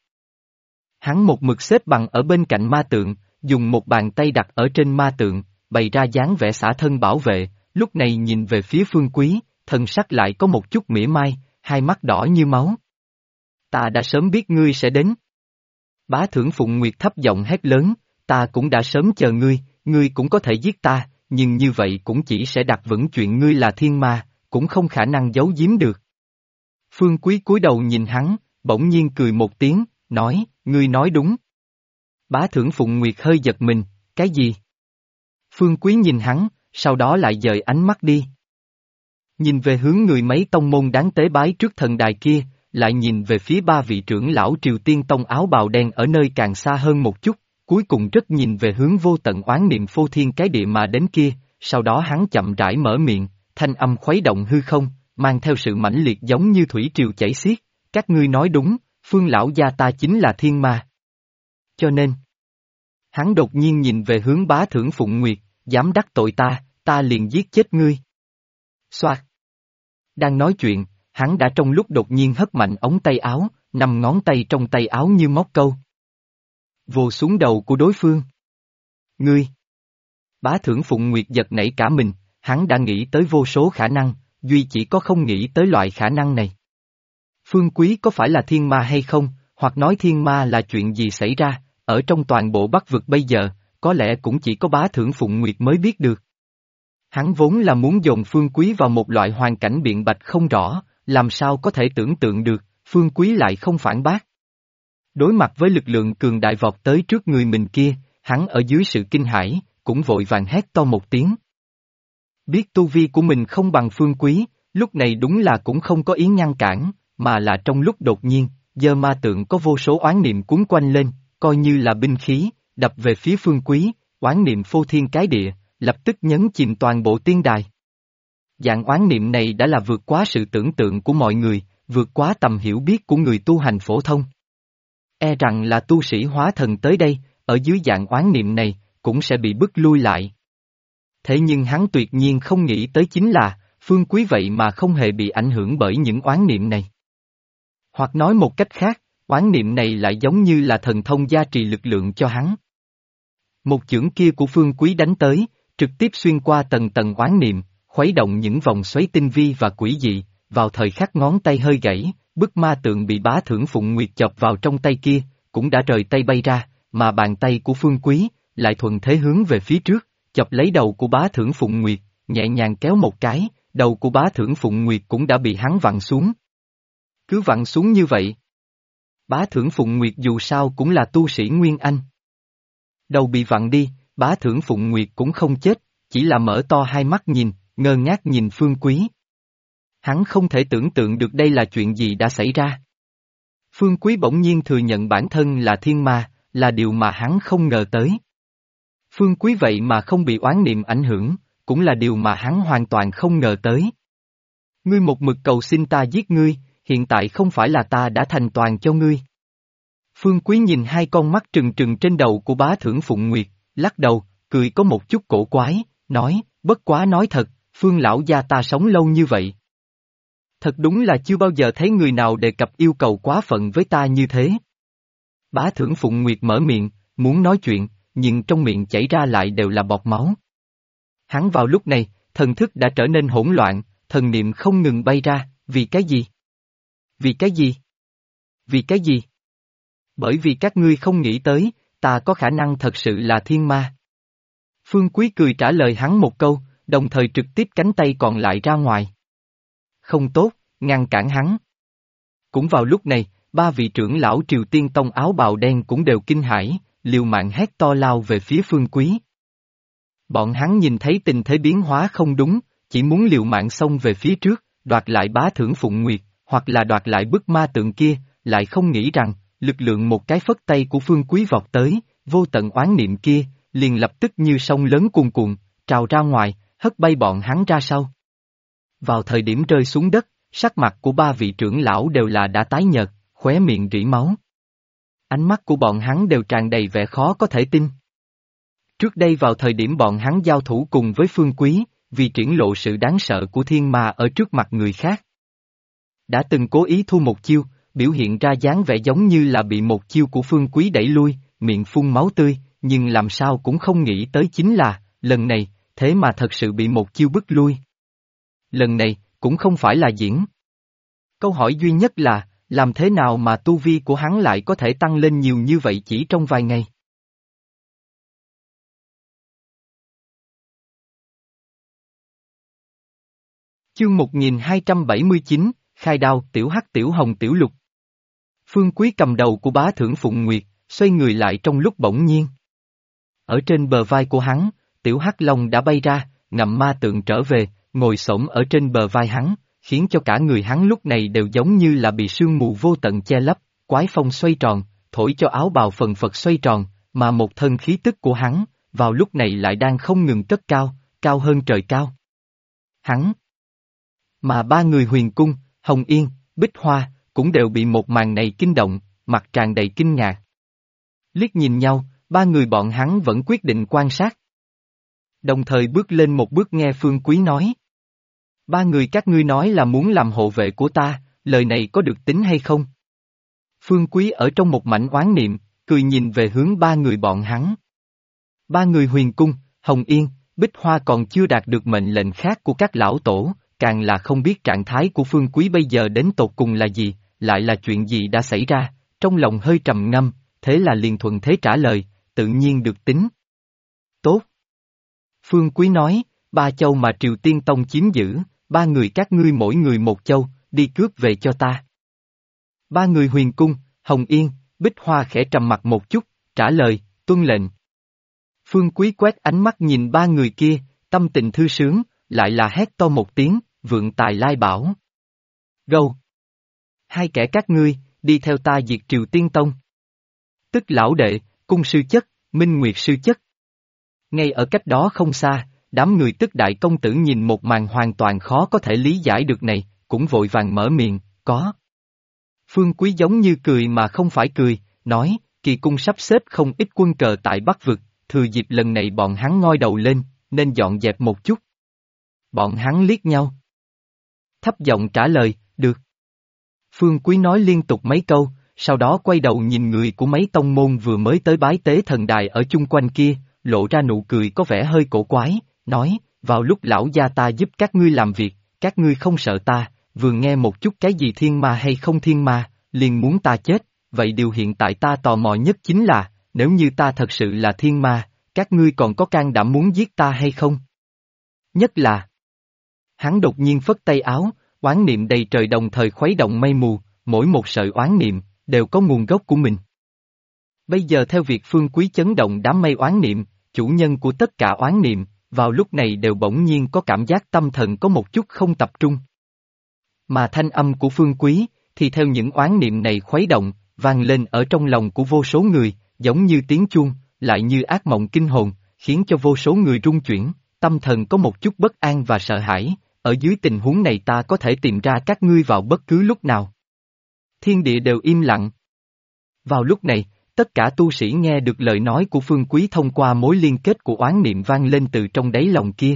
Hắn một mực xếp bằng ở bên cạnh ma tượng, dùng một bàn tay đặt ở trên ma tượng, bày ra dáng vẻ xả thân bảo vệ, lúc này nhìn về phía Phương Quý, thần sắc lại có một chút mỉa mai, hai mắt đỏ như máu. Ta đã sớm biết ngươi sẽ đến. Bá Thưởng Phụng Nguyệt thấp giọng hét lớn, ta cũng đã sớm chờ ngươi cũng có thể giết ta, nhưng như vậy cũng chỉ sẽ đặt vững chuyện ngươi là thiên ma, cũng không khả năng giấu giếm được. Phương Quý cúi đầu nhìn hắn, bỗng nhiên cười một tiếng, nói, ngươi nói đúng. Bá Thưởng Phụng Nguyệt hơi giật mình, cái gì? Phương Quý nhìn hắn, sau đó lại dời ánh mắt đi. Nhìn về hướng người mấy tông môn đáng tế bái trước thần đài kia, lại nhìn về phía 3 vị trưởng lão Triều Tiên Tông áo bào đen ở nơi càng xa hơn một chút, cuối cùng rất nhìn về hướng vô tận oán niệm phô thiên cái địa mà đến kia, sau đó hắn chậm rãi mở miệng, thanh âm khuấy động hư không, mang theo sự mãnh liệt giống như thủy triều chảy xiết, các ngươi nói đúng, Phương lão gia ta chính là thiên ma. Cho nên, hắn đột nhiên nhìn về hướng Bá Thưởng Phụng Nguyệt, dám đắc tội ta liền giết chết ngươi. Xoạt. Đang nói chuyện, hắn đã trong lúc đột nhiên hất mạnh ống tay áo, 5 ngón tay trong tay áo như móc câu. Vồ xuống đầu của đối phương. Ngươi. Bá Thưởng Phụng Nguyệt giật nảy cả mình, hắn đã nghĩ tới vô số khả năng, duy chỉ có không nghĩ tới loại khả năng này. Phương Quý có phải là thiên ma hay không, hoặc nói thiên ma là chuyện gì xảy ra, ở trong toàn bộ Bắc vực bây giờ, có lẽ cũng chỉ có Bá Thưởng Phụng Nguyệt mới biết được. Hắn vốn là muốn dồn Phương Quý vào một loại hoàn cảnh biện bạch không rõ, làm sao có thể tưởng tượng được, Phương Quý lại không phản bác. Đối mặt với lực lượng cường đại vọt tới trước người mình kia, hắn ở dưới sự kinh hãi, cũng vội vàng hét to một tiếng. Biết tu vi của mình không bằng Phương Quý, lúc này đúng là cũng không có ý ngăn cản, mà là trong lúc đột nhiên, giơ ma tượng có vô số oán niệm cuốn quanh lên, coi như là binh khí, đập về phía Phương Quý, oán niệm phô thiên cái địa, lập tức nhấn chìm toàn bộ tiên đài. Dạng oán niệm này đã là vượt quá sự tưởng tượng của mọi người, vượt quá tầm hiểu biết của người tu hành phổ thông. E rằng là tu sĩ hóa thần tới đây, ở dưới dạng oán niệm này, cũng sẽ bị bức lui lại. Thế nhưng hắn tuyệt nhiên không nghĩ tới chính là, Phương Quý vậy mà không hề bị ảnh hưởng bởi những oán niệm này. Hoặc nói một cách khác, oán niệm này lại giống như là thần thông gia trì lực lượng cho hắn. Một chưởng kia của Phương Quý đánh tới, trực tiếp xuyên qua tầng tầng oán niệm, khuấy động những vòng xoáy tinh vi và quỷ dị, vào thời khắc ngón tay hơi gãy, bức ma tượng bị Bá Thưởng Phụng Nguyệt chộp vào trong tay kia, cũng đã rời tay bay ra, mà bàn tay của Phương Quý, lại thuận thế hướng về phía trước, chộp lấy đầu của Bá Thưởng Phụng Nguyệt, nhẹ nhàng kéo một cái, đầu của Bá Thưởng Phụng Nguyệt cũng đã bị hắn vặn xuống. Cứ vặn xuống như vậy. Bá Thưởng Phụng Nguyệt dù sao cũng là tu sĩ Nguyên Anh. Đầu bị vặn đi, Bá Thưởng Phụng Nguyệt cũng không chết, chỉ là mở to hai mắt nhìn, ngơ ngác nhìn Phương Quý. Hắn không thể tưởng tượng được đây là chuyện gì đã xảy ra. Phương Quý bỗng nhiên thừa nhận bản thân là thiên ma, là điều mà hắn không ngờ tới. Phương Quý vậy mà không bị oán niệm ảnh hưởng, cũng là điều mà hắn hoàn toàn không ngờ tới. Ngươi một mực cầu xin ta giết ngươi, hiện tại không phải là ta đã thành toàn cho ngươi. Phương Quý nhìn hai con mắt trừng trừng trên đầu của bá thưởng Phụng Nguyệt, lắc đầu, cười có một chút cổ quái, nói, bất quá nói thật, Phương lão gia ta sống lâu như vậy. Thật đúng là chưa bao giờ thấy người nào đề cập yêu cầu quá phận với ta như thế. Bá thưởng Phụng Nguyệt mở miệng, muốn nói chuyện, nhưng trong miệng chảy ra lại đều là bọt máu. Hắn vào lúc này, thần thức đã trở nên hỗn loạn, thần niệm không ngừng bay ra, vì cái gì? Vì cái gì? Vì cái gì? Bởi vì các ngươi không nghĩ tới, ta có khả năng thật sự là thiên ma. Phương Quý cười trả lời hắn một câu, đồng thời trực tiếp cánh tay còn lại ra ngoài. Không tốt, ngăn cản hắn. Cũng vào lúc này, ba vị trưởng lão Triều Tiên Tông áo bào đen cũng đều kinh hãi, liều mạng hét to lao về phía Phương Quý. Bọn hắn nhìn thấy tình thế biến hóa không đúng, chỉ muốn liều mạng xông về phía trước, đoạt lại bá thưởng Phụng Nguyệt, hoặc là đoạt lại bức ma tượng kia, lại không nghĩ rằng, lực lượng một cái phất tay của Phương Quý vọt tới, vô tận oán niệm kia, liền lập tức như sông lớn cuồn cuộn, trào ra ngoài, hất bay bọn hắn ra sau. Vào thời điểm rơi xuống đất, sắc mặt của ba vị trưởng lão đều là đã tái nhợt, khóe miệng rỉ máu. Ánh mắt của bọn hắn đều tràn đầy vẻ khó có thể tin. Trước đây vào thời điểm bọn hắn giao thủ cùng với Phương Quý, vì triển lộ sự đáng sợ của thiên ma ở trước mặt người khác. Đã từng cố ý thu một chiêu, biểu hiện ra dáng vẻ giống như là bị một chiêu của Phương Quý đẩy lui, miệng phun máu tươi, nhưng làm sao cũng không nghĩ tới chính là, lần này, thế mà thật sự bị một chiêu bức lui. Lần này, cũng không phải là diễn. Câu hỏi duy nhất là, làm thế nào mà tu vi của hắn lại có thể tăng lên nhiều như vậy chỉ trong vài ngày? Chương 1279, Khai Đao, Tiểu Hắc Tiểu Hồng Tiểu Lục. Phương Quý cầm đầu của bá thưởng Phụng Nguyệt, xoay người lại trong lúc bỗng nhiên. Ở trên bờ vai của hắn, Tiểu Hắc Long đã bay ra, ngậm ma tượng trở về, ngồi xổm ở trên bờ vai hắn, khiến cho cả người hắn lúc này đều giống như là bị sương mù vô tận che lấp, quái phong xoay tròn, thổi cho áo bào phần phật xoay tròn, mà một thân khí tức của hắn, vào lúc này lại đang không ngừng cất cao, cao hơn trời cao. Hắn. Mà ba người Huyền Cung, Hồng Yên, Bích Hoa, cũng đều bị một màn này kinh động, mặt tràn đầy kinh ngạc. Liếc nhìn nhau, ba người bọn hắn vẫn quyết định quan sát. Đồng thời bước lên một bước nghe Phương Quý nói. Ba người các ngươi nói là muốn làm hộ vệ của ta, lời này có được tính hay không? Phương Quý ở trong một mảnh oán niệm, cười nhìn về hướng ba người bọn hắn. Ba người Huyền Cung, Hồng Yên, Bích Hoa còn chưa đạt được mệnh lệnh khác của các lão tổ, càng là không biết trạng thái của Phương Quý bây giờ đến tột cùng là gì, lại là chuyện gì đã xảy ra, trong lòng hơi trầm ngâm, thế là liền thuận thế trả lời, tự nhiên được tính. Tốt. Phương Quý nói, ba châu mà Triều Tiên Tông chiếm giữ, ba người các ngươi mỗi người một châu, đi cướp về cho ta. Ba người Huyền Cung, Hồng Yên, Bích Hoa khẽ trầm mặt một chút, trả lời, tuân lệnh. Phương Quý quét ánh mắt nhìn ba người kia, tâm tình thư sướng, lại là hét to một tiếng, vượng tài lai bảo. Gâu! Hai kẻ các ngươi, đi theo ta diệt Triều Tiên Tông. Tức lão đệ, cung sư chất, Minh Nguyệt sư chất. Ngay ở cách đó không xa, đám người tức đại công tử nhìn một màn hoàn toàn khó có thể lý giải được này, cũng vội vàng mở miệng, có. Phương Quý giống như cười mà không phải cười, nói, kỳ cung sắp xếp không ít quân cờ tại Bắc Vực, thừa dịp lần này bọn hắn ngoi đầu lên, nên dọn dẹp một chút. Bọn hắn liếc nhau. Thấp giọng trả lời, được. Phương Quý nói liên tục mấy câu, sau đó quay đầu nhìn người của mấy tông môn vừa mới tới bái tế thần đài ở chung quanh kia, lộ ra nụ cười có vẻ hơi cổ quái, nói, vào lúc lão gia ta giúp các ngươi làm việc, các ngươi không sợ ta, vừa nghe một chút cái gì thiên ma hay không thiên ma, liền muốn ta chết, vậy điều hiện tại ta tò mò nhất chính là, nếu như ta thật sự là thiên ma, các ngươi còn có can đảm muốn giết ta hay không? Nhất là, hắn đột nhiên phất tay áo, oán niệm đầy trời đồng thời khuấy động mây mù, mỗi một sợi oán niệm, đều có nguồn gốc của mình. Bây giờ theo việc Phương Quý chấn động đám mây oán niệm, chủ nhân của tất cả oán niệm, vào lúc này đều bỗng nhiên có cảm giác tâm thần có một chút không tập trung. Mà thanh âm của Phương Quý, thì theo những oán niệm này khuấy động, vang lên ở trong lòng của vô số người, giống như tiếng chuông, lại như ác mộng kinh hồn, khiến cho vô số người rung chuyển, tâm thần có một chút bất an và sợ hãi, ở dưới tình huống này ta có thể tìm ra các ngươi vào bất cứ lúc nào. Thiên địa đều im lặng. Vào lúc này, tất cả tu sĩ nghe được lời nói của Phương Quý thông qua mối liên kết của oán niệm vang lên từ trong đáy lòng kia.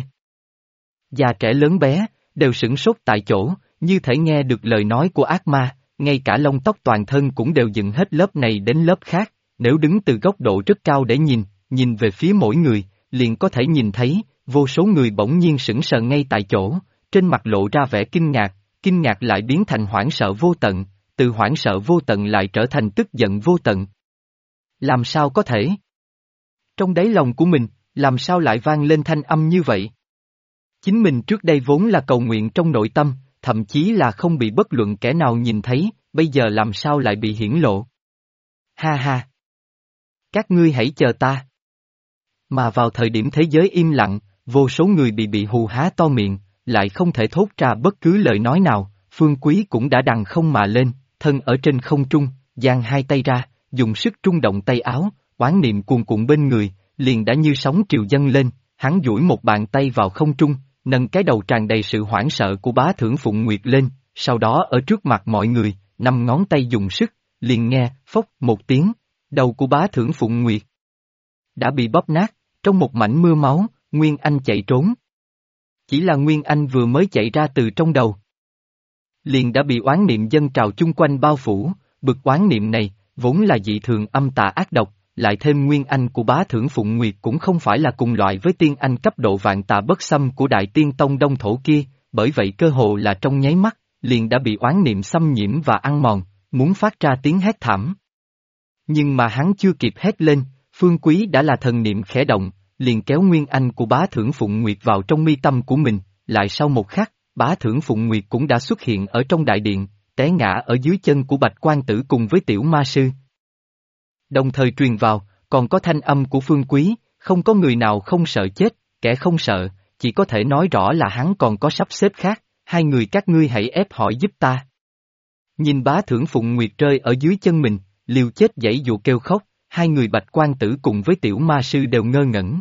Già trẻ lớn bé, đều sửng sốt tại chỗ, như thể nghe được lời nói của ác ma, ngay cả lông tóc toàn thân cũng đều dựng hết lớp này đến lớp khác, nếu đứng từ góc độ rất cao để nhìn về phía mỗi người, liền có thể nhìn thấy, vô số người bỗng nhiên sững sờ ngay tại chỗ, trên mặt lộ ra vẻ kinh ngạc lại biến thành hoảng sợ vô tận, từ hoảng sợ vô tận lại trở thành tức giận vô tận. Làm sao có thể? Trong đáy lòng của mình, làm sao lại vang lên thanh âm như vậy? Chính mình trước đây vốn là cầu nguyện trong nội tâm, thậm chí là không bị bất luận kẻ nào nhìn thấy, bây giờ làm sao lại bị hiển lộ? Ha ha! Các ngươi hãy chờ ta. Mà vào thời điểm thế giới im lặng, vô số người bị hù há to miệng, lại không thể thốt ra bất cứ lời nói nào, Phương Quý cũng đã đằng không mà lên, thân ở trên không trung, giang hai tay ra, dùng sức trung động tay áo, oán niệm cuồn cuộn bên người, liền đã như sóng triều dâng lên, hắn duỗi một bàn tay vào không trung, nâng cái đầu tràn đầy sự hoảng sợ của bá thưởng Phụng Nguyệt lên, sau đó ở trước mặt mọi người, 5 ngón tay dùng sức, liền nghe, phốc một tiếng, đầu của bá thưởng Phụng Nguyệt đã bị bóp nát, trong một mảnh mưa máu, Nguyên Anh chạy trốn. Chỉ là Nguyên Anh vừa mới chạy ra từ trong đầu, liền đã bị oán niệm dâng trào chung quanh bao phủ, bực oán niệm này, vốn là dị thường âm tà ác độc, lại thêm Nguyên Anh của bá thưởng Phụng Nguyệt cũng không phải là cùng loại với tiên anh cấp độ vạn tà bất xâm của Đại Tiên Tông Đông Thổ kia, bởi vậy cơ hồ là trong nháy mắt, liền đã bị oán niệm xâm nhiễm và ăn mòn, muốn phát ra tiếng hét thảm. Nhưng mà hắn chưa kịp hét lên, Phương Quý đã là thần niệm khẽ động, liền kéo Nguyên Anh của bá thưởng Phụng Nguyệt vào trong mi tâm của mình, lại sau một khắc, bá thưởng Phụng Nguyệt cũng đã xuất hiện ở trong đại điện, té ngã ở dưới chân của Bạch Quan Tử cùng với tiểu ma sư. Đồng thời truyền vào, còn có thanh âm của Phương Quý, không có người nào không sợ chết, kẻ không sợ, chỉ có thể nói rõ là hắn còn có sắp xếp khác, hai người các ngươi hãy ép hỏi giúp ta. Nhìn bá thưởng Phụng Nguyệt rơi ở dưới chân mình, liều chết giãy dụa kêu khóc, hai người Bạch Quan Tử cùng với tiểu ma sư đều ngơ ngẩn.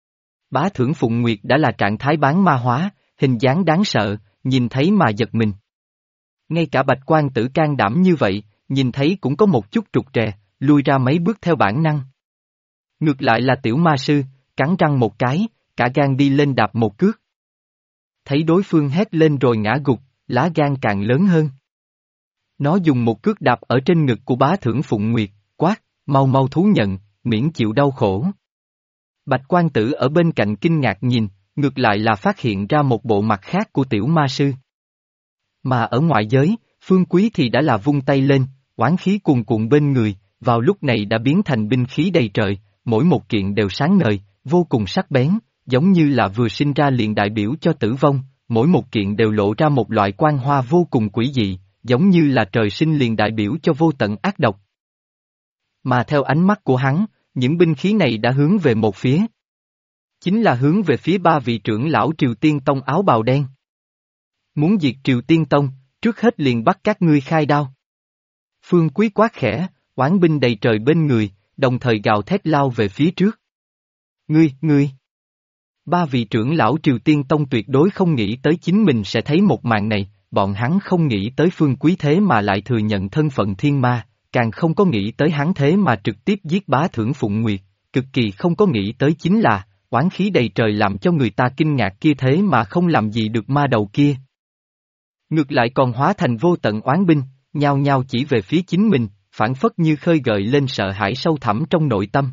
Bá thưởng Phụng Nguyệt đã là trạng thái bán ma hóa, hình dáng đáng sợ, nhìn thấy mà giật mình. Ngay cả Bạch Quan Tử can đảm như vậy, nhìn thấy cũng có một chút trục trè, lui ra mấy bước theo bản năng. Ngược lại là tiểu ma sư, cắn răng một cái, cả gan đi lên đạp một cước. Thấy đối phương hét lên rồi ngã gục, lá gan càng lớn hơn. Nó dùng một cước đạp ở trên ngực của bá thưởng Phụng Nguyệt, quát, mau mau thú nhận, miễn chịu đau khổ. Bạch Quan Tử ở bên cạnh kinh ngạc nhìn, ngược lại là phát hiện ra một bộ mặt khác của tiểu ma sư. Mà ở ngoại giới, Phương Quý thì đã là vung tay lên, oán khí cuồn cuộn bên người, vào lúc này đã biến thành binh khí đầy trời, mỗi một kiện đều sáng ngời, vô cùng sắc bén, giống như là vừa sinh ra liền đại biểu cho tử vong, mỗi một kiện đều lộ ra một loại quang hoa vô cùng quỷ dị, giống như là trời sinh liền đại biểu cho vô tận ác độc. Mà theo ánh mắt của hắn, những binh khí này đã hướng về một phía. Chính là hướng về phía ba vị trưởng lão Triều Tiên Tông áo bào đen. Muốn diệt Triều Tiên Tông, trước hết liền bắt các ngươi khai đao. Phương Quý quát khẽ, oán binh đầy trời bên người, đồng thời gào thét lao về phía trước. Ngươi! Ba vị trưởng lão Triều Tiên Tông tuyệt đối không nghĩ tới chính mình sẽ thấy một màn này, bọn hắn không nghĩ tới Phương Quý thế mà lại thừa nhận thân phận thiên ma, càng không có nghĩ tới hắn thế mà trực tiếp giết bá thưởng Phụng Nguyệt, cực kỳ không có nghĩ tới chính là, oán khí đầy trời làm cho người ta kinh ngạc kia thế mà không làm gì được ma đầu kia. Ngược lại còn hóa thành vô tận oán binh, nhao nhao chỉ về phía chính mình, phản phất như khơi gợi lên sợ hãi sâu thẳm trong nội tâm.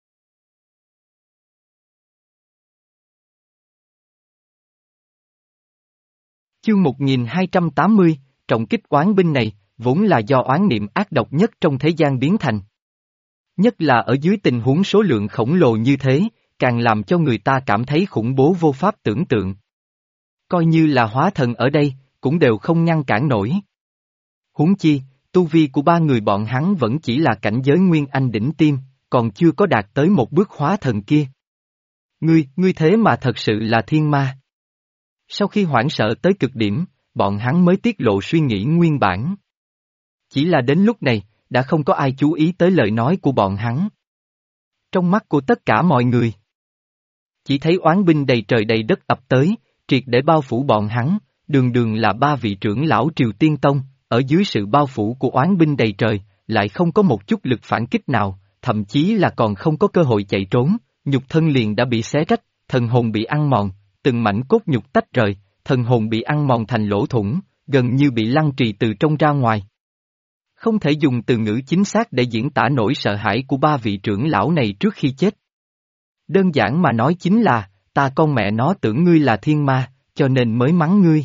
Chương 1280, trọng kích oán binh này, vốn là do oán niệm ác độc nhất trong thế gian biến thành. Nhất là ở dưới tình huống số lượng khổng lồ như thế, càng làm cho người ta cảm thấy khủng bố vô pháp tưởng tượng. Coi như là hóa thần ở đây, cũng đều không ngăn cản nổi. Huống chi, tu vi của ba người bọn hắn vẫn chỉ là cảnh giới Nguyên Anh đỉnh tiêm, còn chưa có đạt tới một bước hóa thần kia. Ngươi thế mà thật sự là thiên ma. Sau khi hoảng sợ tới cực điểm, bọn hắn mới tiết lộ suy nghĩ nguyên bản. Chỉ là đến lúc này, đã không có ai chú ý tới lời nói của bọn hắn. Trong mắt của tất cả mọi người, chỉ thấy oán binh đầy trời đầy đất ập tới, triệt để bao phủ bọn hắn, đường là ba vị trưởng lão Triều Tiên Tông, ở dưới sự bao phủ của oán binh đầy trời, lại không có một chút lực phản kích nào, thậm chí là còn không có cơ hội chạy trốn, nhục thân liền đã bị xé rách, thần hồn bị ăn mòn, từng mảnh cốt nhục tách rời, thần hồn bị ăn mòn thành lỗ thủng, gần như bị lăng trì từ trong ra ngoài. Không thể dùng từ ngữ chính xác để diễn tả nỗi sợ hãi của ba vị trưởng lão này trước khi chết. Đơn giản mà nói chính là, ta con mẹ nó tưởng ngươi là thiên ma, cho nên mới mắng ngươi.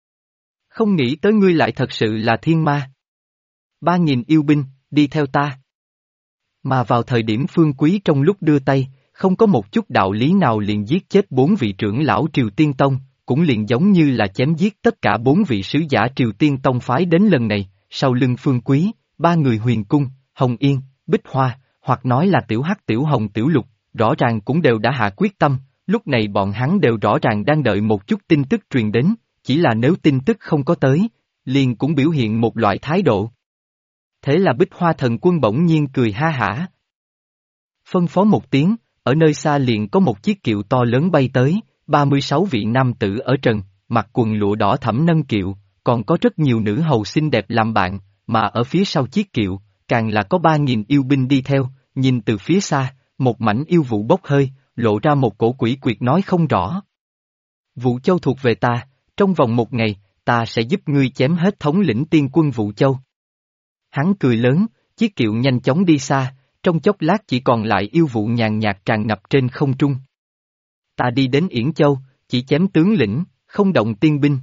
Không nghĩ tới ngươi lại thật sự là thiên ma. 3.000 yêu binh, đi theo ta. Mà vào thời điểm Phương Quý trong lúc đưa tay, không có một chút đạo lý nào liền giết chết 4 vị trưởng lão Triều Tiên Tông, cũng liền giống như là chém giết tất cả 4 vị sứ giả Triều Tiên Tông phái đến lần này, sau lưng Phương Quý, 3 người Huyền Cung, Hồng Yên, Bích Hoa, hoặc nói là Tiểu Hắc Tiểu Hồng Tiểu Lục, rõ ràng cũng đều đã hạ quyết tâm, lúc này bọn hắn đều rõ ràng đang đợi một chút tin tức truyền đến, chỉ là nếu tin tức không có tới, liền cũng biểu hiện một loại thái độ. Thế là Bích Hoa thần quân bỗng nhiên cười ha hả. Phân phó một tiếng, ở nơi xa liền có một chiếc kiệu to lớn bay tới, 36 vị nam tử ở trần, mặc quần lụa đỏ thẫm nâng kiệu, còn có rất nhiều nữ hầu xinh đẹp làm bạn, mà ở phía sau chiếc kiệu, càng là có 3.000 yêu binh đi theo, nhìn từ phía xa, một mảnh yêu vụ bốc hơi, lộ ra một cổ quỷ quyệt nói không rõ. Vũ Châu thuộc về ta, trong vòng 1 ngày, ta sẽ giúp ngươi chém hết thống lĩnh tiên quân Vũ Châu. Hắn cười lớn, chiếc kiệu nhanh chóng đi xa, trong chốc lát chỉ còn lại yêu vụ nhàn nhạt tràn ngập trên không trung. Ta đi đến Yển Châu, chỉ chém tướng lĩnh, không động tiên binh.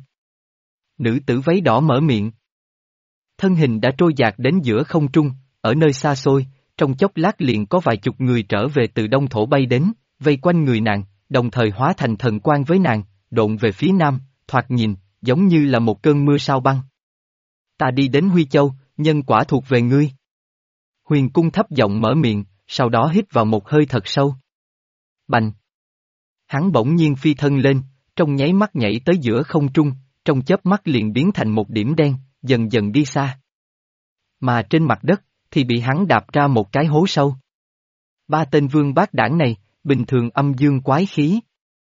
Nữ tử váy đỏ mở miệng. Thân hình đã trôi dạt đến giữa không trung, ở nơi xa xôi, trong chốc lát liền có vài chục người trở về từ đông thổ bay đến, vây quanh người nàng, đồng thời hóa thành thần quan với nàng, độn về phía nam, thoạt nhìn, giống như là một cơn mưa sao băng. Ta đi đến Huy Châu, nhân quả thuộc về ngươi. Huyền Cung thấp giọng mở miệng, sau đó hít vào một hơi thật sâu. Bành! Hắn bỗng nhiên phi thân lên, trong nháy mắt nhảy tới giữa không trung, trong chớp mắt liền biến thành một điểm đen, dần dần đi xa. Mà trên mặt đất, thì bị hắn đạp ra một cái hố sâu. 3 tên vương bát đảng này, bình thường âm dương quái khí.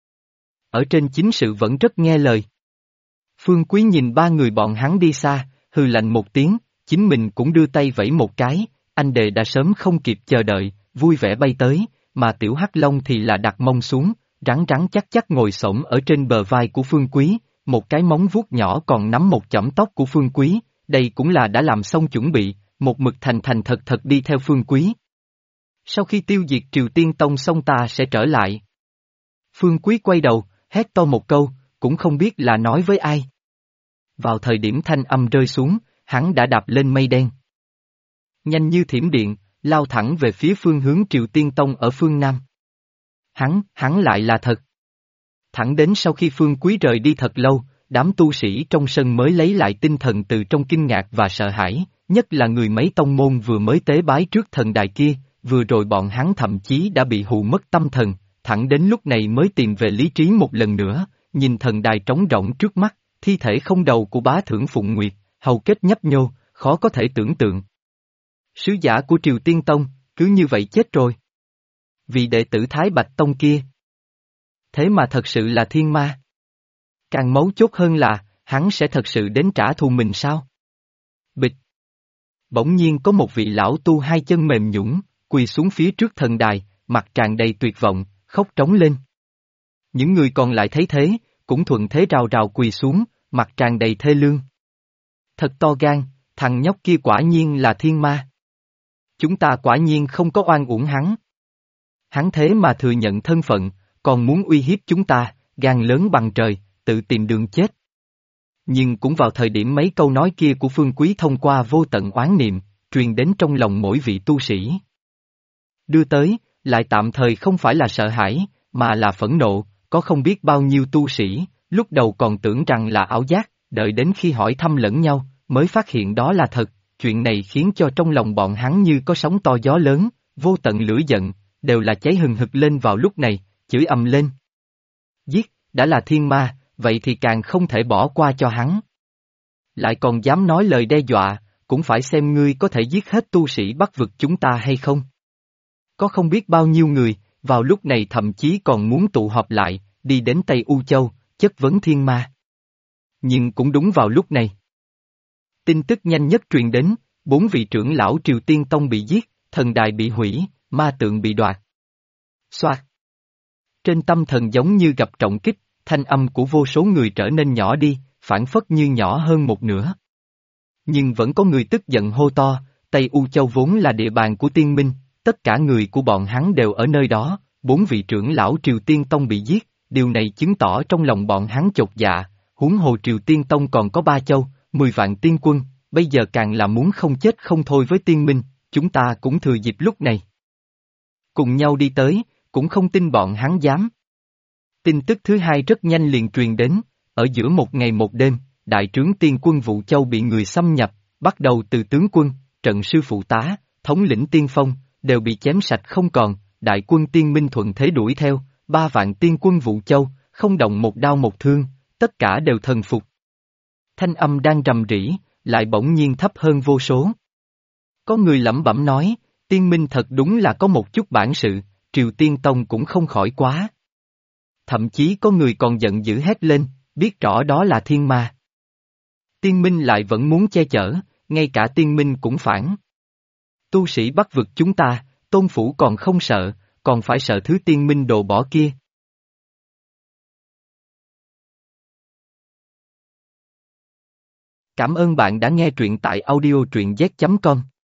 Ở trên chính sự vẫn rất nghe lời. Phương Quý nhìn 3 người bọn hắn đi xa, hừ lạnh một tiếng, chính mình cũng đưa tay vẫy một cái, anh đệ đã sớm không kịp chờ đợi, vui vẻ bay tới, mà tiểu hắc long thì là đặt mông xuống, rắn rắn chắc chắc ngồi xổm ở trên bờ vai của Phương Quý, một cái móng vuốt nhỏ còn nắm một chỏm tóc của Phương Quý, đây cũng là đã làm xong chuẩn bị, một mực thành thành thật thật đi theo Phương Quý. Sau khi tiêu diệt Triều Tiên Tông xong ta sẽ trở lại. Phương Quý quay đầu, hét to một câu, cũng không biết là nói với ai. Vào thời điểm thanh âm rơi xuống, hắn đã đạp lên mây đen. Nhanh như thiểm điện, lao thẳng về phía phương hướng Triều Tiên Tông ở phương Nam. Hắn lại là thật. Thẳng đến sau khi Phương Quý rời đi thật lâu, đám tu sĩ trong sân mới lấy lại tinh thần từ trong kinh ngạc và sợ hãi, nhất là người mấy tông môn vừa mới tế bái trước thần đài kia, vừa rồi bọn hắn thậm chí đã bị hù mất tâm thần, thẳng đến lúc này mới tìm về lý trí một lần nữa, nhìn thần đài trống rỗng trước mắt, thi thể không đầu của bá thưởng Phụng Nguyệt, hầu kết nhấp nhô, khó có thể tưởng tượng. Sứ giả của Triều Tiên Tông, cứ như vậy chết rồi. Vị đệ tử Thái Bạch Tông kia. Thế mà thật sự là thiên ma. Càng mấu chốt hơn là, hắn sẽ thật sự đến trả thù mình sao? Bịch. Bỗng nhiên có một vị lão tu 2 chân mềm nhũn, quỳ xuống phía trước thần đài, mặt tràn đầy tuyệt vọng, khóc trống lên. Những người còn lại thấy thế, cũng thuận thế rào rào quỳ xuống, mặt tràn đầy thê lương. Thật to gan, thằng nhóc kia quả nhiên là thiên ma. Chúng ta quả nhiên không có oan uổng hắn. Hắn thế mà thừa nhận thân phận, còn muốn uy hiếp chúng ta, gan lớn bằng trời, tự tìm đường chết. Nhưng cũng vào thời điểm mấy câu nói kia của Phương Quý thông qua vô tận oán niệm, truyền đến trong lòng mỗi vị tu sĩ. Đưa tới, lại tạm thời không phải là sợ hãi, mà là phẫn nộ, có không biết bao nhiêu tu sĩ, lúc đầu còn tưởng rằng là ảo giác, đợi đến khi hỏi thăm lẫn nhau, mới phát hiện đó là thật, chuyện này khiến cho trong lòng bọn hắn như có sóng to gió lớn, vô tận lửa giận, đều là cháy hừng hực lên vào lúc này, chửi ầm lên. Giết, đã là thiên ma, vậy thì càng không thể bỏ qua cho hắn. Lại còn dám nói lời đe dọa, cũng phải xem ngươi có thể giết hết tu sĩ Bắc vực chúng ta hay không. Có không biết bao nhiêu người, vào lúc này thậm chí còn muốn tụ họp lại, đi đến Tây U Châu, chất vấn thiên ma. Nhưng cũng đúng vào lúc này. Tin tức nhanh nhất truyền đến, 4 vị trưởng lão Triều Tiên Tông bị giết, thần đài bị hủy, ma tượng bị đoạt. Xoạt. Trên tâm thần giống như gặp trọng kích, thanh âm của vô số người trở nên nhỏ đi, phảng phất như nhỏ hơn một nửa. Nhưng vẫn có người tức giận hô to, Tây U Châu vốn là địa bàn của Tiên Minh, tất cả người của bọn hắn đều ở nơi đó, 4 vị trưởng lão Triều Tiên Tông bị giết, điều này chứng tỏ trong lòng bọn hắn chột dạ, huống hồ Triều Tiên Tông còn có 3 châu, 10 vạn tiên quân, bây giờ càng là muốn không chết không thôi với Tiên Minh, chúng ta cũng thừa dịp lúc này. Cùng nhau đi tới, cũng không tin bọn hắn dám. Tin tức thứ hai rất nhanh liền truyền đến, ở giữa một ngày một đêm, đại trướng tiên quân Vũ Châu bị người xâm nhập, bắt đầu từ tướng quân, trận sư phụ tá, thống lĩnh tiên phong, đều bị chém sạch không còn, đại quân tiên minh thuận thế đuổi theo, 3 vạn tiên quân Vũ Châu, không động một đao một thương, tất cả đều thần phục. Thanh âm đang rầm rĩ, lại bỗng nhiên thấp hơn vô số. Có người lẩm bẩm nói, tiên minh thật đúng là có một chút bản sự, Triều Tiên Tông cũng không khỏi quá. Thậm chí có người còn giận dữ hét lên, biết rõ đó là thiên ma. Tiên minh lại vẫn muốn che chở, ngay cả tiên minh cũng phản. Tu sĩ bắt vực chúng ta, tôn phủ còn không sợ, còn phải sợ thứ tiên minh đồ bỏ kia. Cảm ơn bạn đã nghe truyện tại audio truyện z.com.